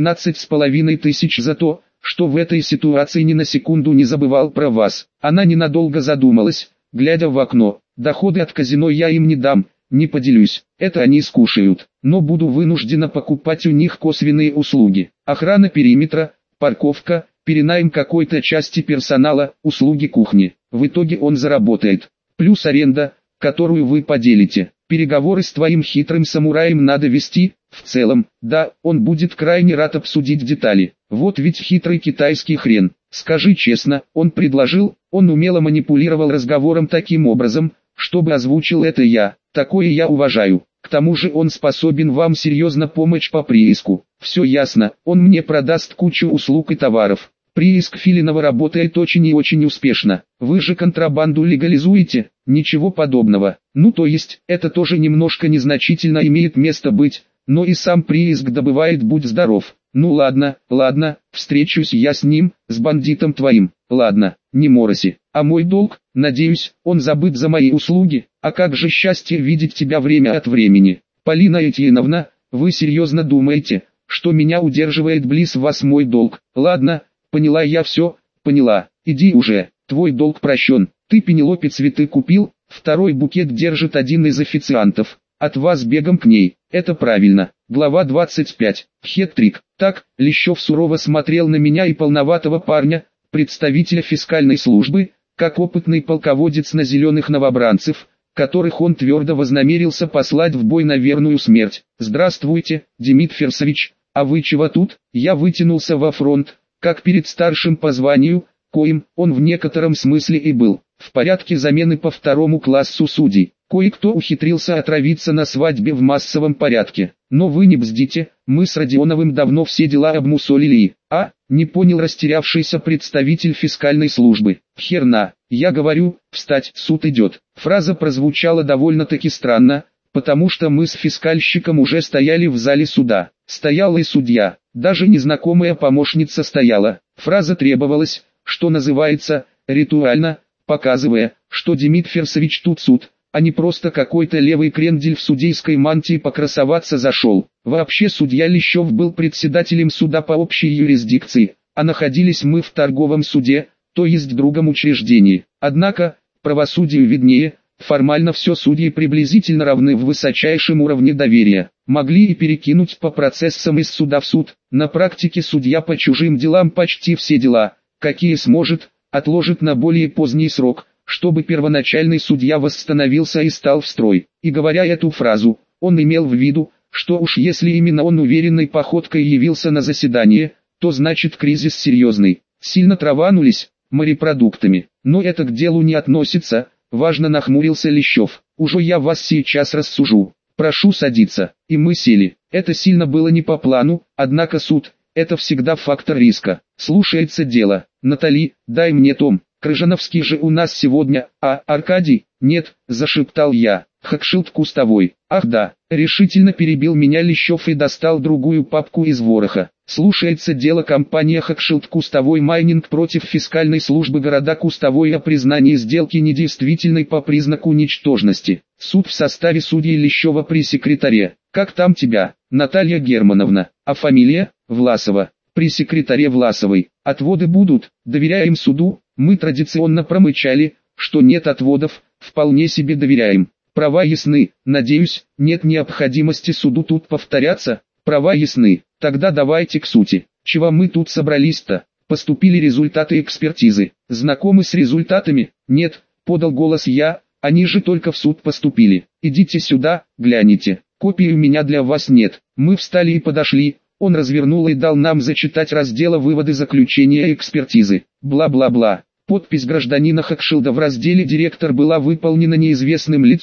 Speaker 1: 12,5 тысяч за то, что в этой ситуации ни на секунду не забывал про вас. Она ненадолго задумалась, глядя в окно. Доходы от казино я им не дам, не поделюсь. Это они скушают. Но буду вынуждена покупать у них косвенные услуги. Охрана периметра, парковка, перенайм какой-то части персонала, услуги кухни. В итоге он заработает. Плюс аренда, которую вы поделите. Переговоры с твоим хитрым самураем надо вести. В целом, да, он будет крайне рад обсудить детали. Вот ведь хитрый китайский хрен. Скажи честно, он предложил, он умело манипулировал разговором таким образом, чтобы озвучил это я. Такое я уважаю. К тому же он способен вам серьезно помочь по прииску. Все ясно, он мне продаст кучу услуг и товаров. Прииск Филинова работает очень и очень успешно. Вы же контрабанду легализуете? Ничего подобного. Ну то есть, это тоже немножко незначительно имеет место быть, но и сам прииск добывает, будь здоров. Ну ладно, встречусь я с ним, с бандитом твоим. Ладно, не мороси. А мой долг, надеюсь, он забыт за мои услуги. А как же счастье видеть тебя время от времени. Полина Этьеновна, вы серьезно думаете, что меня удерживает близ вас мой долг? Ладно, поняла я все, поняла. Иди уже, твой долг прощен. Ты Пенелопе цветы купил, второй букет держит один из официантов. От вас бегом к ней, это правильно. Глава 25. Хет-трик. Так, Лещев сурово смотрел на меня и полноватого парня, представителя фискальной службы, как опытный полководец на зеленых новобранцев, которых он твердо вознамерился послать в бой на верную смерть. «Здравствуйте, Демид Ферсович, а вы чего тут?» Я вытянулся во фронт, как перед старшим по званию, коим он в некотором смысле и был, в порядке замены по второму классу судей. Кое-кто ухитрился отравиться на свадьбе в массовом порядке. Но вы не бздите, мы с Родионовым давно все дела обмусолили. Не понял растерявшийся представитель фискальной службы. Херна, я говорю, встать, суд идет. Фраза прозвучала довольно-таки странно, потому что мы с фискальщиком уже стояли в зале суда. Стоял и судья, даже незнакомая помощница стояла. Фраза требовалась, что называется, ритуально, показывая, что Демид Ферсович тут суд, а не просто какой-то левый крендель в судейской мантии покрасоваться зашел. Вообще судья Лещев был председателем суда по общей юрисдикции, а находились мы в торговом суде, то есть другом учреждении. Однако, правосудию виднее, формально все судьи приблизительно равны в высочайшем уровне доверия. Могли и перекинуть по процессам из суда в суд. На практике судья по чужим делам почти все дела, какие сможет, отложит на более поздний срок, чтобы первоначальный судья восстановился и стал в строй. И говоря эту фразу, он имел в виду, что уж если именно он уверенной походкой явился на заседание, то значит кризис серьезный. Сильно траванулись морепродуктами. Но это к делу не относится, важно нахмурился Лещев. Уже я вас сейчас рассужу. Прошу садиться. И мы сели. Это сильно было не по плану, однако суд – это всегда фактор риска. Слушается дело. Натали, дай мне том. Крыжановский же у нас сегодня, Аркадий? Нет, зашептал я. Хакшилд Кустовой. Ах да, решительно перебил меня Лещев и достал другую папку из вороха. Слушается дело компания Хакшилд Кустовой Майнинг против фискальной службы города Кустовой о признании сделки недействительной по признаку ничтожности. Суд в составе судьи Лещева при секретаре. Как там тебя, Наталья Германовна? А фамилия? Власова. При секретаре Власовой. Отводы будут, доверяем суду. Мы традиционно промычали, что нет отводов, вполне себе доверяем. Права ясны, надеюсь, нет необходимости суду тут повторяться. Права ясны, тогда давайте к сути. Чего мы тут собрались-то? Поступили результаты экспертизы. Знакомы с результатами? Нет, подал голос я, они же только в суд поступили. Идите сюда, гляните. Копии у меня для вас нет. Мы встали и подошли. Он развернул и дал нам зачитать раздела «Выводы заключения экспертизы». Бла-бла-бла. Подпись гражданина Хакшилда в разделе «Директор» была выполнена неизвестным лицом,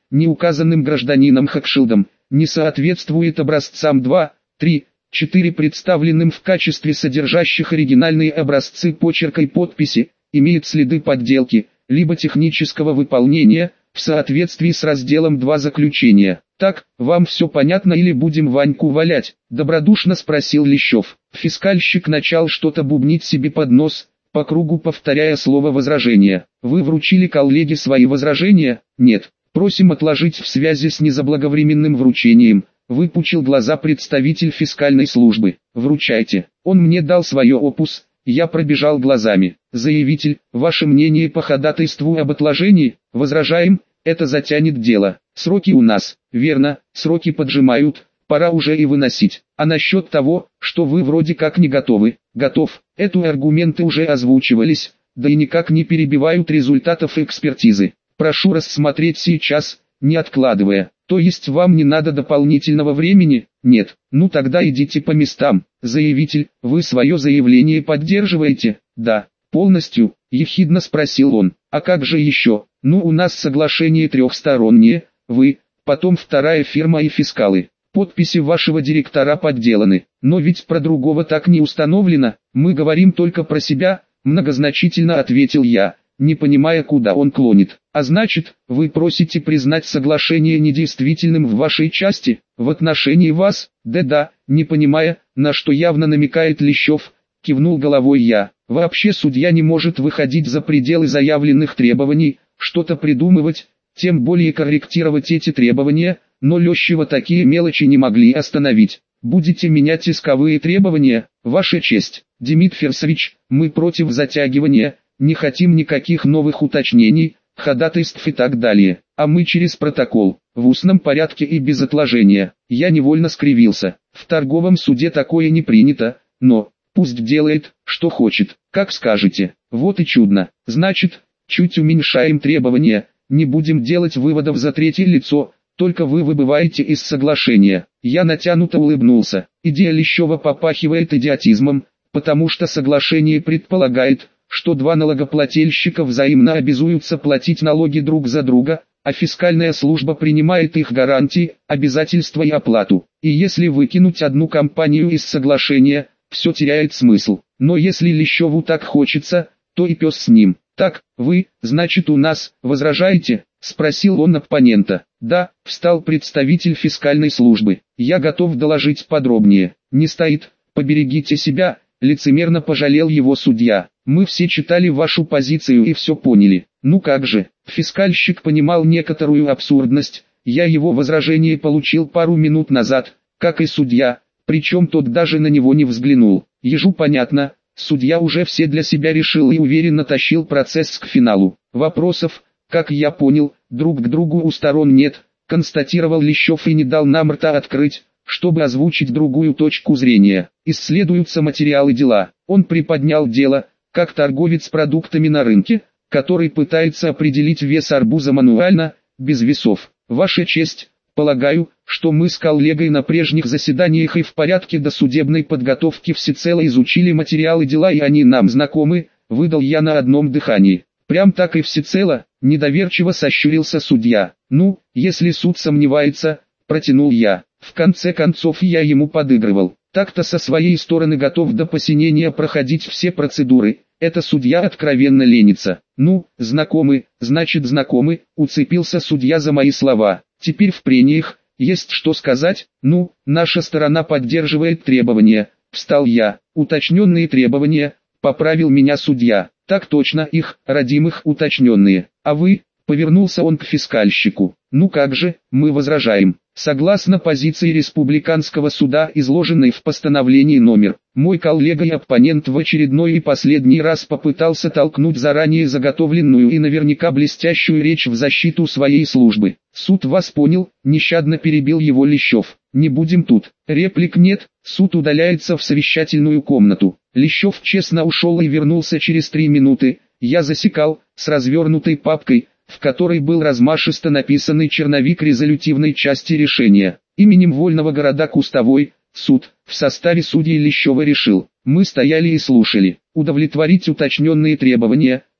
Speaker 1: не указанным гражданином Хакшилдом, не соответствует образцам 2, 3, 4, представленным в качестве содержащих оригинальные образцы почерка и подписи, имеет следы подделки, либо технического выполнения, в соответствии с разделом 2 заключения. «Так, вам все понятно или будем Ваньку валять?» – добродушно спросил Лещев. Фискальщик начал что-то бубнить себе под нос, по кругу повторяя слово возражения. «Вы вручили коллеге свои возражения?» «Нет. Просим отложить в связи с незаблаговременным вручением», – выпучил глаза представитель фискальной службы. «Вручайте». Он мне дал свое опус. Я пробежал глазами. Заявитель, ваше мнение по ходатайству об отложении? Возражаем, это затянет дело. Сроки у нас, верно, сроки поджимают, пора уже и выносить. А насчет того, что вы вроде как не готовы, готов, это аргументы уже озвучивались, да и никак не перебивают результатов экспертизы. Прошу рассмотреть сейчас, не откладывая. То есть вам не надо дополнительного времени? Нет. Ну тогда идите по местам. Заявитель, вы свое заявление поддерживаете? Да, полностью, ехидно спросил он. А как же еще? Ну у нас соглашение трехстороннее, вы, потом вторая фирма и фискалы. Подписи вашего директора подделаны. Но ведь про другого так не установлено, мы говорим только про себя, многозначительно ответил я, не понимая, куда он клонит. А значит, вы просите признать соглашение недействительным в вашей части, в отношении вас? Да, не понимая, на что явно намекает Лещев, кивнул головой я. Вообще судья не может выходить за пределы заявленных требований, что-то придумывать, тем более корректировать эти требования, но Лещева такие мелочи не могли остановить. Будете менять исковые требования, ваша честь. Демид Ферсович, мы против затягивания, не хотим никаких новых уточнений, ходатайств и так далее, а мы через протокол, в устном порядке и без отложения. Я невольно скривился. В торговом суде такое не принято, но пусть делает, что хочет, как скажете. Вот и чудно. Значит, чуть уменьшаем требования, не будем делать выводов за третье лицо, только вы выбываете из соглашения. Я натянуто улыбнулся. Идея Лещева попахивает идиотизмом, потому что соглашение предполагает, что два налогоплательщика взаимно обязуются платить налоги друг за друга, а фискальная служба принимает их гарантии, обязательства и оплату. И если выкинуть одну компанию из соглашения, все теряет смысл. Но если Лещеву так хочется, то и пес с ним. «Так, вы, значит у нас, возражаете?» – спросил он оппонента. «Да», – встал представитель фискальной службы. «Я готов доложить подробнее». «Не стоит, поберегите себя», – лицемерно пожалел его судья. «Мы все читали вашу позицию и все поняли». «Ну как же?» Фискальщик понимал некоторую абсурдность. Я его возражение получил пару минут назад, как и судья, причем тот даже на него не взглянул. Ежу понятно. Судья уже все для себя решил и уверенно тащил процесс к финалу. Вопросов, как я понял, друг к другу у сторон нет, констатировал Лещев и не дал нам рта открыть, чтобы озвучить другую точку зрения. Исследуются материалы дела. Он приподнял дело, как торговец продуктами на рынке, который пытается определить вес арбуза мануально, без весов. Ваша честь, полагаю, что мы с коллегой на прежних заседаниях и в порядке досудебной подготовки всецело изучили материалы дела и они нам знакомы, выдал я на одном дыхании. Прям так и всецело, недоверчиво сощурился судья. Ну, если суд сомневается, протянул я. В конце концов я ему подыгрывал. Так-то со своей стороны готов до посинения проходить все процедуры. Это судья откровенно ленится. Ну, знакомы, значит знакомы, уцепился судья за мои слова. Теперь в прениях, есть что сказать? Ну, наша сторона поддерживает требования. Встал я. Уточненные требования, поправил меня судья. Так точно, их, родимых, уточненные. А вы, повернулся он к фискальщику. Ну как же, мы возражаем. Согласно позиции республиканского суда, изложенной в постановлении номер, мой коллега и оппонент в очередной и последний раз попытался толкнуть заранее заготовленную и наверняка блестящую речь в защиту своей службы. Суд вас понял, нещадно перебил его Лещев. Не будем тут. Реплик нет, суд удаляется в совещательную комнату. Лещев честно ушел и вернулся через 3 минуты. Я засекал, с развернутой папкой, в которой был размашисто написанный черновик резолютивной части решения. Именем вольного города Кустовой, суд, в составе судей Лещева решил. Мы стояли и слушали. Удовлетворить уточненные требования,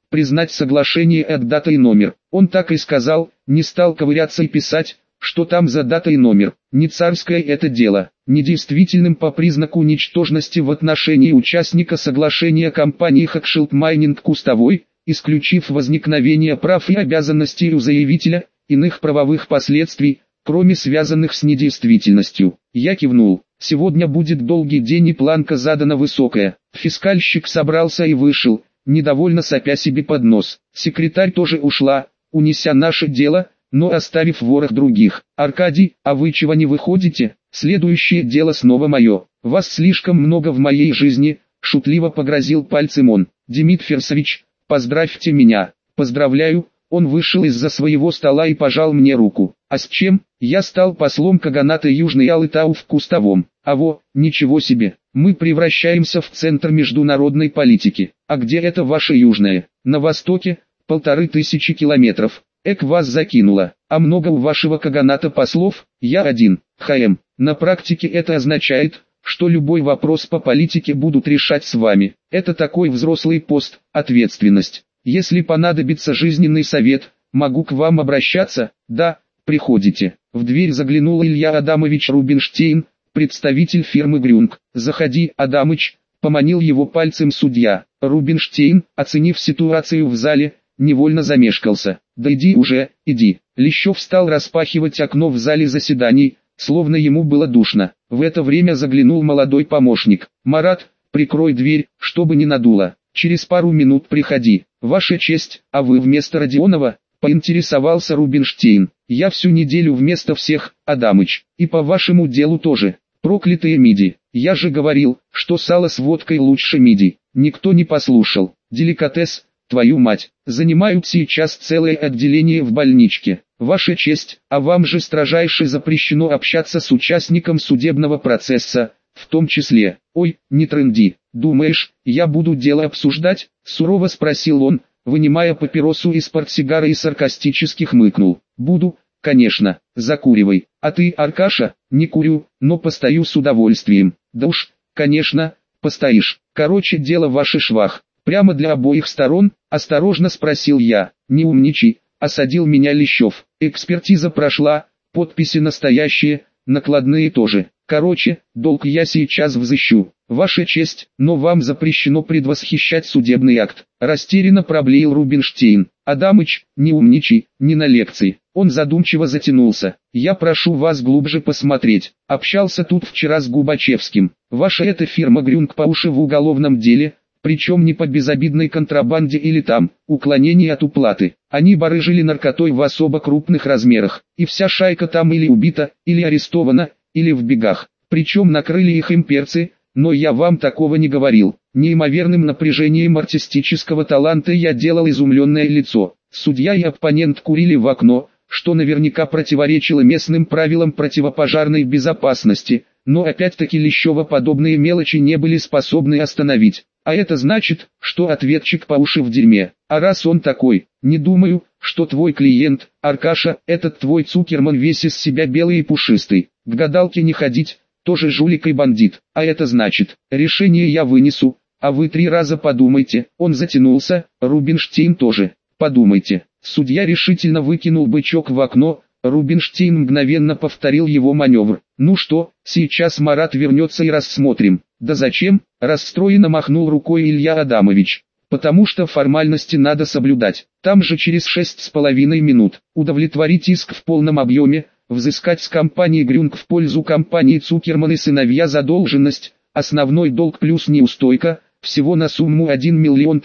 Speaker 1: признать соглашение от дата и номер. Он так и сказал, не стал ковыряться и писать, что там за дата и номер. Не царское это дело. Недействительным по признаку ничтожности в отношении участника соглашения компании Hochschild Mining Кустовой, исключив возникновение прав и обязанностей у заявителя, иных правовых последствий, кроме связанных с недействительностью. Я кивнул. Сегодня будет долгий день и планка задана высокая. Фискальщик собрался и вышел, недовольно сопя себе под нос. Секретарь тоже ушла, унеся наше дело, но оставив ворох других. «Аркадий, а вы чего не выходите? Следующее дело снова мое. Вас слишком много в моей жизни», — шутливо погрозил пальцем он. «Демид Ферсович, поздравьте меня». «Поздравляю». Он вышел из-за своего стола и пожал мне руку. «А с чем?» «Я стал послом Каганата Южной Алытау в Кустовом». «Аво, ничего себе. Мы превращаемся в центр международной политики. А где это ваше Южное?» «На востоке, 1500 километров». «Эк, вас закинуло. А много у вашего Каганата послов?» «Я один. ХМ. На практике это означает, что любой вопрос по политике будут решать с вами. Это такой взрослый пост, ответственность. Если понадобится жизненный совет, могу к вам обращаться?» «Да, приходите». В дверь заглянул Илья Адамович Рубинштейн, представитель фирмы Грюнг. «Заходи, Адамыч», — поманил его пальцем судья. Рубинштейн, оценив ситуацию в зале, невольно замешкался. «Да иди уже, иди». Лещев стал распахивать окно в зале заседаний, словно ему было душно. В это время заглянул молодой помощник. «Марат, прикрой дверь, чтобы не надуло. Через пару минут приходи». «Ваша честь, а вы вместо Родионова?» — поинтересовался Рубинштейн. «Я всю неделю вместо всех, Адамыч, и по вашему делу тоже. Проклятые миди. Я же говорил, что сало с водкой лучше мидий». Никто не послушал. «Деликатес, твою мать, занимают сейчас целое отделение в больничке. Ваша честь, а вам же строжайше запрещено общаться с участником судебного процесса, в том числе». «Ой, не трынди. Думаешь, я буду дело обсуждать?» — сурово спросил он, вынимая папиросу из портсигара и саркастически хмыкнул. «Буду, конечно, закуривай. А ты, Аркаша?» «Не курю, но постою с удовольствием». «Да уж, конечно, постоишь. Короче, дело ваше швах. Прямо для обоих сторон?» — осторожно спросил я. «Не умничай», — осадил меня Лещев. «Экспертиза прошла, подписи настоящие, накладные тоже. Короче, долг я сейчас взыщу. Ваша честь, но вам запрещено предвосхищать судебный акт». Растерянно проблеял Рубинштейн. «Адамыч, не умничай, не на лекции». Он задумчиво затянулся. «Я прошу вас глубже посмотреть. Общался тут вчера с Губачевским. Ваша эта фирма Грюнг по уши в уголовном деле, причем не по безобидной контрабанде или там, уклонении от уплаты. Они барыжили наркотой в особо крупных размерах, и вся шайка там или убита, или арестована, или в бегах. Причем накрыли их имперцы, но я вам такого не говорил». Неимоверным напряжением артистического таланта я делал изумленное лицо. Судья и оппонент курили в окно, что наверняка противоречило местным правилам противопожарной безопасности, но опять-таки Лещева подобные мелочи не были способны остановить. А это значит, что ответчик по уши в дерьме. А раз он такой, не думаю, что твой клиент, Аркаша, этот твой Цукерман весь из себя белый и пушистый. К гадалке не ходить, тоже жулик и бандит. А это значит, решение я вынесу, а вы 3 раза подумайте. Он затянулся, Рубинштейн тоже. Подумайте. Судья решительно выкинул бычок в окно, Рубинштейн мгновенно повторил его маневр. «Ну что, сейчас Марат вернется и рассмотрим». «Да зачем?» – расстроенно махнул рукой Илья Адамович. «Потому что формальности надо соблюдать. Там же через 6,5 минут. Удовлетворить иск в полном объеме, взыскать с компании Грюнг в пользу компании Цукерман и сыновья задолженность, основной долг плюс неустойка, всего на сумму 1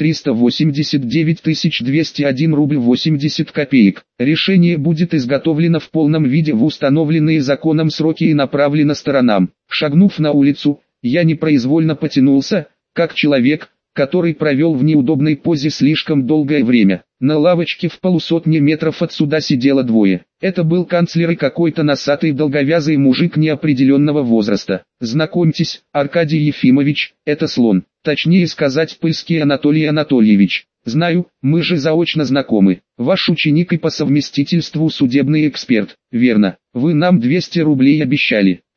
Speaker 1: 389 201 рубль 80 копеек. Решение будет изготовлено в полном виде в установленные законом сроки и направлено сторонам». Шагнув на улицу, я непроизвольно потянулся, как человек, который провел в неудобной позе слишком долгое время. На лавочке в 150 метров отсюда сидело 2. Это был канцлер и какой-то носатый долговязый мужик неопределенного возраста. «Знакомьтесь, Аркадий Ефимович, это слон. Точнее сказать, Пыльский Анатолий Анатольевич. Знаю, мы же заочно знакомы. Ваш ученик и по совместительству судебный эксперт, верно? Вы нам 200 рублей обещали».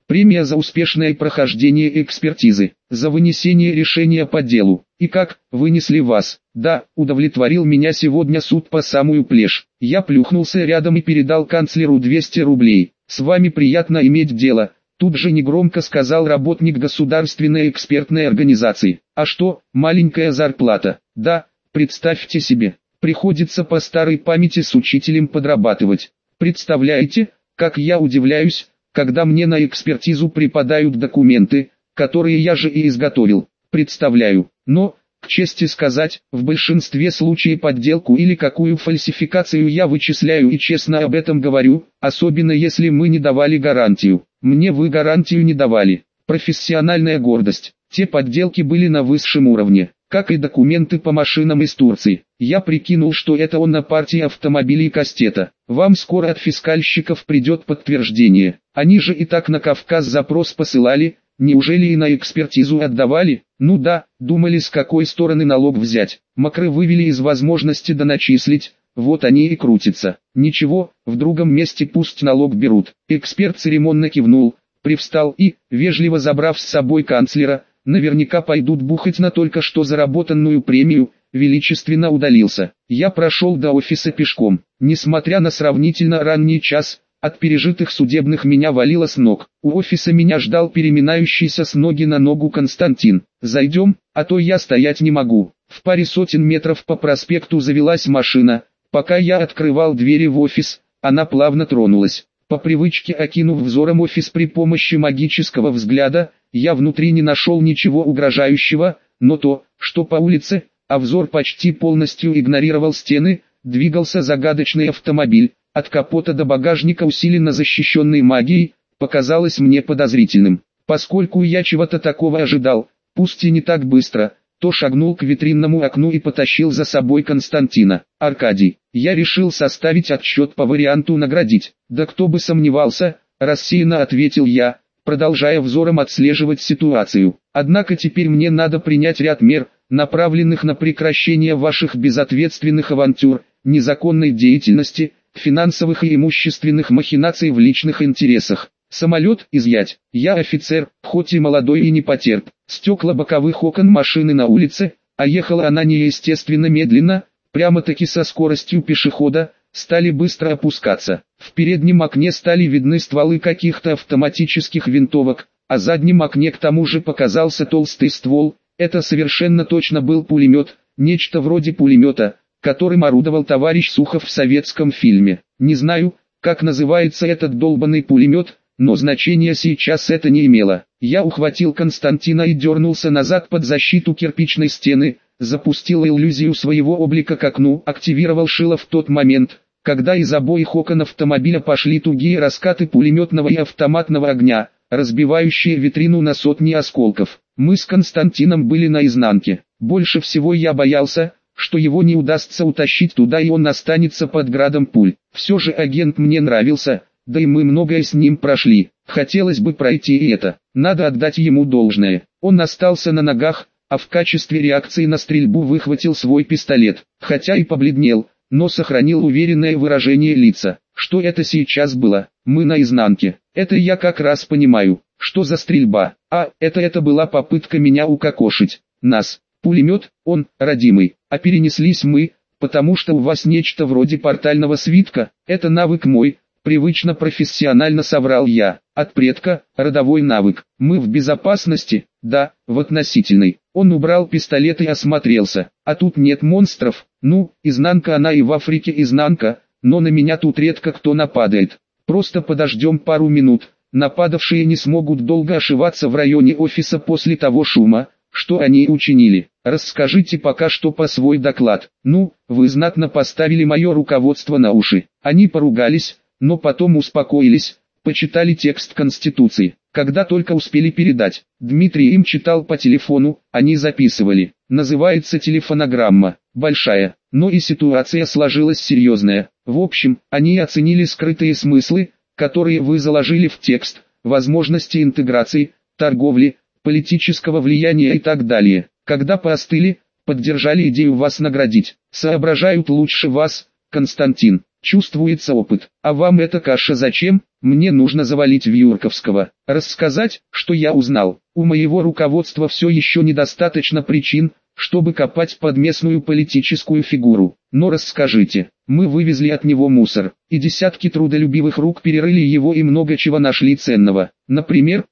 Speaker 1: Премия за успешное прохождение экспертизы, за вынесение решения по делу. И как, вынесли вас? Да, удовлетворил меня сегодня суд по самую плешь. Я плюхнулся рядом и передал канцлеру 200 рублей. С вами приятно иметь дело. Тут же негромко сказал работник государственной экспертной организации. А что, маленькая зарплата? Да, представьте себе, приходится по старой памяти с учителем подрабатывать. Представляете, как я удивляюсь, когда мне на экспертизу припадают документы, которые я же и изготовил. Представляю, но, к чести сказать, в большинстве случаев подделку или какую фальсификацию я вычисляю и честно об этом говорю, особенно если мы не давали гарантию. Мне вы гарантию не давали. Профессиональная гордость. Те подделки были на высшем уровне, как и документы по машинам из Турции. Я прикинул, что это он на партии автомобилей Кастета. Вам скоро от фискальщиков придет подтверждение. Они же и так на Кавказ запрос посылали, неужели и на экспертизу отдавали? Ну да, думали с какой стороны налог взять. Макры вывели из возможности доначислить, вот они и крутятся. Ничего, в другом месте пусть налог берут. Эксперт церемонно кивнул, привстал и, вежливо забрав с собой канцлера, наверняка пойдут бухать на только что заработанную премию, величественно удалился. Я прошел до офиса пешком. Несмотря на сравнительно ранний час, от пережитых судебных меня валило с ног. У офиса меня ждал переминающийся с ноги на ногу Константин. «Зайдем, а то я стоять не могу». В паре сотен метров по проспекту завелась машина. Пока я открывал двери в офис, она плавно тронулась. По привычке окинув взором офис при помощи магического взгляда, я внутри не нашел ничего угрожающего, но то, что по улице, а взор почти полностью игнорировал стены, двигался загадочный автомобиль, от капота до багажника усиленно защищенный магией, показалось мне подозрительным. Поскольку я чего-то такого ожидал, пусть и не так быстро, то шагнул к витринному окну и потащил за собой Константина. «Аркадий, я решил составить отчет по варианту наградить». «Да кто бы сомневался», рассеянно ответил я, продолжая взором отслеживать ситуацию. «Однако теперь мне надо принять ряд мер, направленных на прекращение ваших безответственных авантюр, незаконной деятельности, финансовых и имущественных махинаций в личных интересах. Самолет изъять. Я офицер, хоть и молодой и не потерп. Стекла боковых окон машины на улице, а ехала она неестественно медленно, прямо-таки со скоростью пешехода, стали быстро опускаться. В переднем окне стали видны стволы каких-то автоматических винтовок, а в заднем окне к тому же показался толстый ствол. Это совершенно точно был пулемет, нечто вроде пулемета, которым орудовал товарищ Сухов в советском фильме. Не знаю, как называется этот долбанный пулемет, но значения сейчас это не имело. Я ухватил Константина и дернулся назад под защиту кирпичной стены, запустил иллюзию своего облика к окну, активировал шило в тот момент, когда из обоих окон автомобиля пошли тугие раскаты пулеметного и автоматного огня, разбивающие витрину на сотни осколков. Мы с Константином были на изнанке. Больше всего я боялся, что его не удастся утащить туда и он останется под градом пуль. Все же агент мне нравился, да и мы многое с ним прошли. Хотелось бы пройти и это. Надо отдать ему должное. Он остался на ногах, а в качестве реакции на стрельбу выхватил свой пистолет. Хотя и побледнел, но сохранил уверенное выражение лица. Что это сейчас было? Мы на изнанке. Это я как раз понимаю. Что за стрельба? А, это была попытка меня укокошить. Нас. Пулемет, он, родимый. А перенеслись мы, потому что у вас нечто вроде портального свитка. Это навык мой. Привычно профессионально соврал я. От предка, родовой навык. Мы в безопасности? Да, в относительной. Он убрал пистолет и осмотрелся. А тут нет монстров. Ну, изнанка она и в Африке изнанка, но на меня тут редко кто нападает. Просто подождем пару минут. Нападавшие не смогут долго ошиваться в районе офиса после того шума, что они учинили. Расскажите пока что по свой доклад. Ну, вы знатно поставили мое руководство на уши. Они поругались, но потом успокоились, почитали текст Конституции. Когда только успели передать, Дмитрий им читал по телефону, они записывали. Называется телефонограмма, большая, но и ситуация сложилась серьезная. В общем, они оценили скрытые смыслы, которые вы заложили в текст, возможности интеграции, торговли, политического влияния и так далее. Когда поостыли, поддержали идею вас наградить. Соображают лучше вас, Константин. чувствуется опыт. А вам эта каша зачем? Мне нужно завалить Вьюрковского, рассказать, что я узнал. У моего руководства все еще недостаточно причин, чтобы копать под местную политическую фигуру. Но расскажите, мы вывезли от него мусор, и десятки трудолюбивых рук перерыли его и много чего нашли ценного. Например,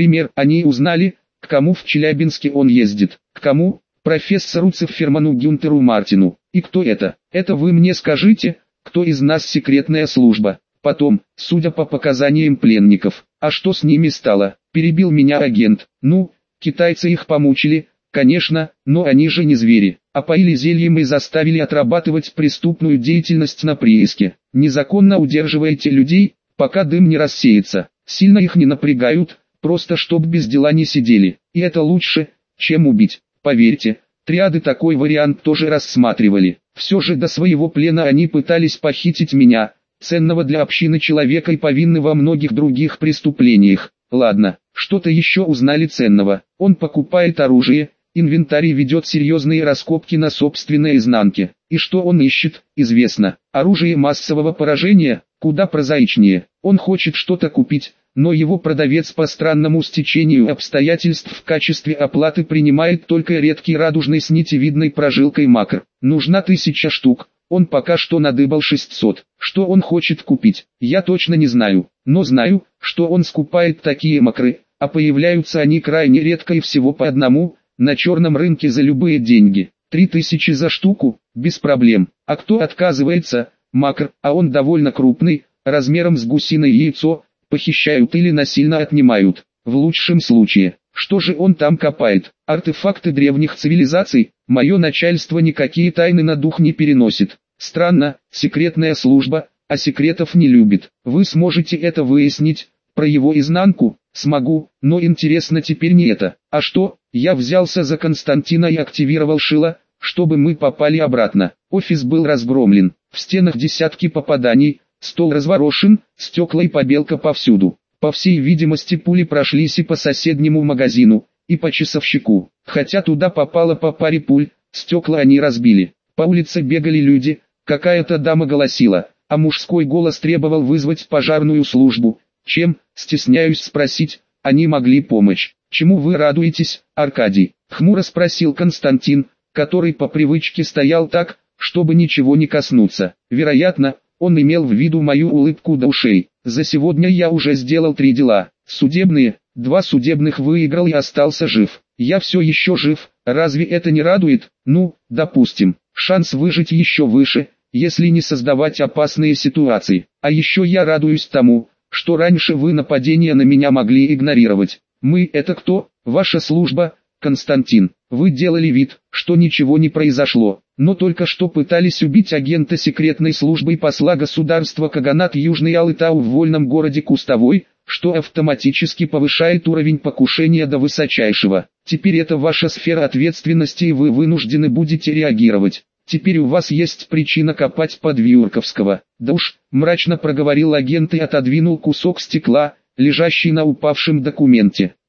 Speaker 1: они узнали, к кому в Челябинске он ездит. К кому? Профессору Циферману Гюнтеру Мартину. И кто это? Это вы мне скажите, кто из нас секретная служба? Потом, судя по показаниям пленников, а что с ними стало? Перебил меня агент. Ну, китайцы их помучили, конечно, но они же не звери. Опоили зельем и заставили отрабатывать преступную деятельность на прииске. Незаконно удерживаете людей, пока дым не рассеется. Сильно их не напрягают, просто чтоб без дела не сидели. И это лучше, чем убить. Поверьте, триады такой вариант тоже рассматривали. Все же до своего плена они пытались похитить меня, ценного для общины человека и повинны во многих других преступлениях. Ладно, что-то еще узнали ценного. Он покупает оружие, инвентарь и ведет серьезные раскопки на собственной изнанке. И что он ищет, известно. Оружие массового поражения, куда прозаичнее. Он хочет что-то купить, но его продавец по странному стечению обстоятельств в качестве оплаты принимает только редкий радужный с нитевидной прожилкой макр. Нужна 1000 штук, он пока что надыбал 600. Что он хочет купить, я точно не знаю, но знаю, что он скупает такие макры, а появляются они крайне редко и всего по одному, на черном рынке за любые деньги. 3000 за штуку, без проблем. А кто отказывается, макр, а он довольно крупный, размером с гусиное яйцо, похищают или насильно отнимают. В лучшем случае, что же он там копает? Артефакты древних цивилизаций? Мое начальство никакие тайны на дух не переносит. Странно, секретная служба, а секретов не любит. Вы сможете это выяснить, про его изнанку? Смогу, но интересно теперь не это. А что, я взялся за Константина и активировал Шила, чтобы мы попали обратно. Офис был разгромлен, в стенах десятки попаданий, стол разворошен, стекла и побелка повсюду. По всей видимости пули прошлись и по соседнему магазину, и по часовщику. Хотя туда попало по паре пуль, стекла они разбили. По улице бегали люди, какая-то дама голосила, а мужской голос требовал вызвать пожарную службу. Чем, стесняюсь спросить, они могли помочь? Чему вы радуетесь, Аркадий? Хмуро спросил Константин, который по привычке стоял так, чтобы ничего не коснуться. Вероятно, он имел в виду мою улыбку до ушей. За сегодня я уже сделал 3 дела. Судебные, 2 судебных выиграл и остался жив. Я все еще жив, разве это не радует? Ну, допустим, шанс выжить еще выше, если не создавать опасные ситуации. А еще я радуюсь тому, что раньше вы нападения на меня могли игнорировать. Мы — это кто? Ваша служба, Константин. Вы делали вид, что ничего не произошло, но только что пытались убить агента секретной службы и посла государства Каганат Южный Алытау в вольном городе Кустовой, что автоматически повышает уровень покушения до высочайшего. Теперь это ваша сфера ответственности и вы вынуждены будете реагировать. Теперь у вас есть причина копать под Вьюрковского. Да уж, мрачно проговорил агент и отодвинул кусок стекла, лежащий на упавшем документе.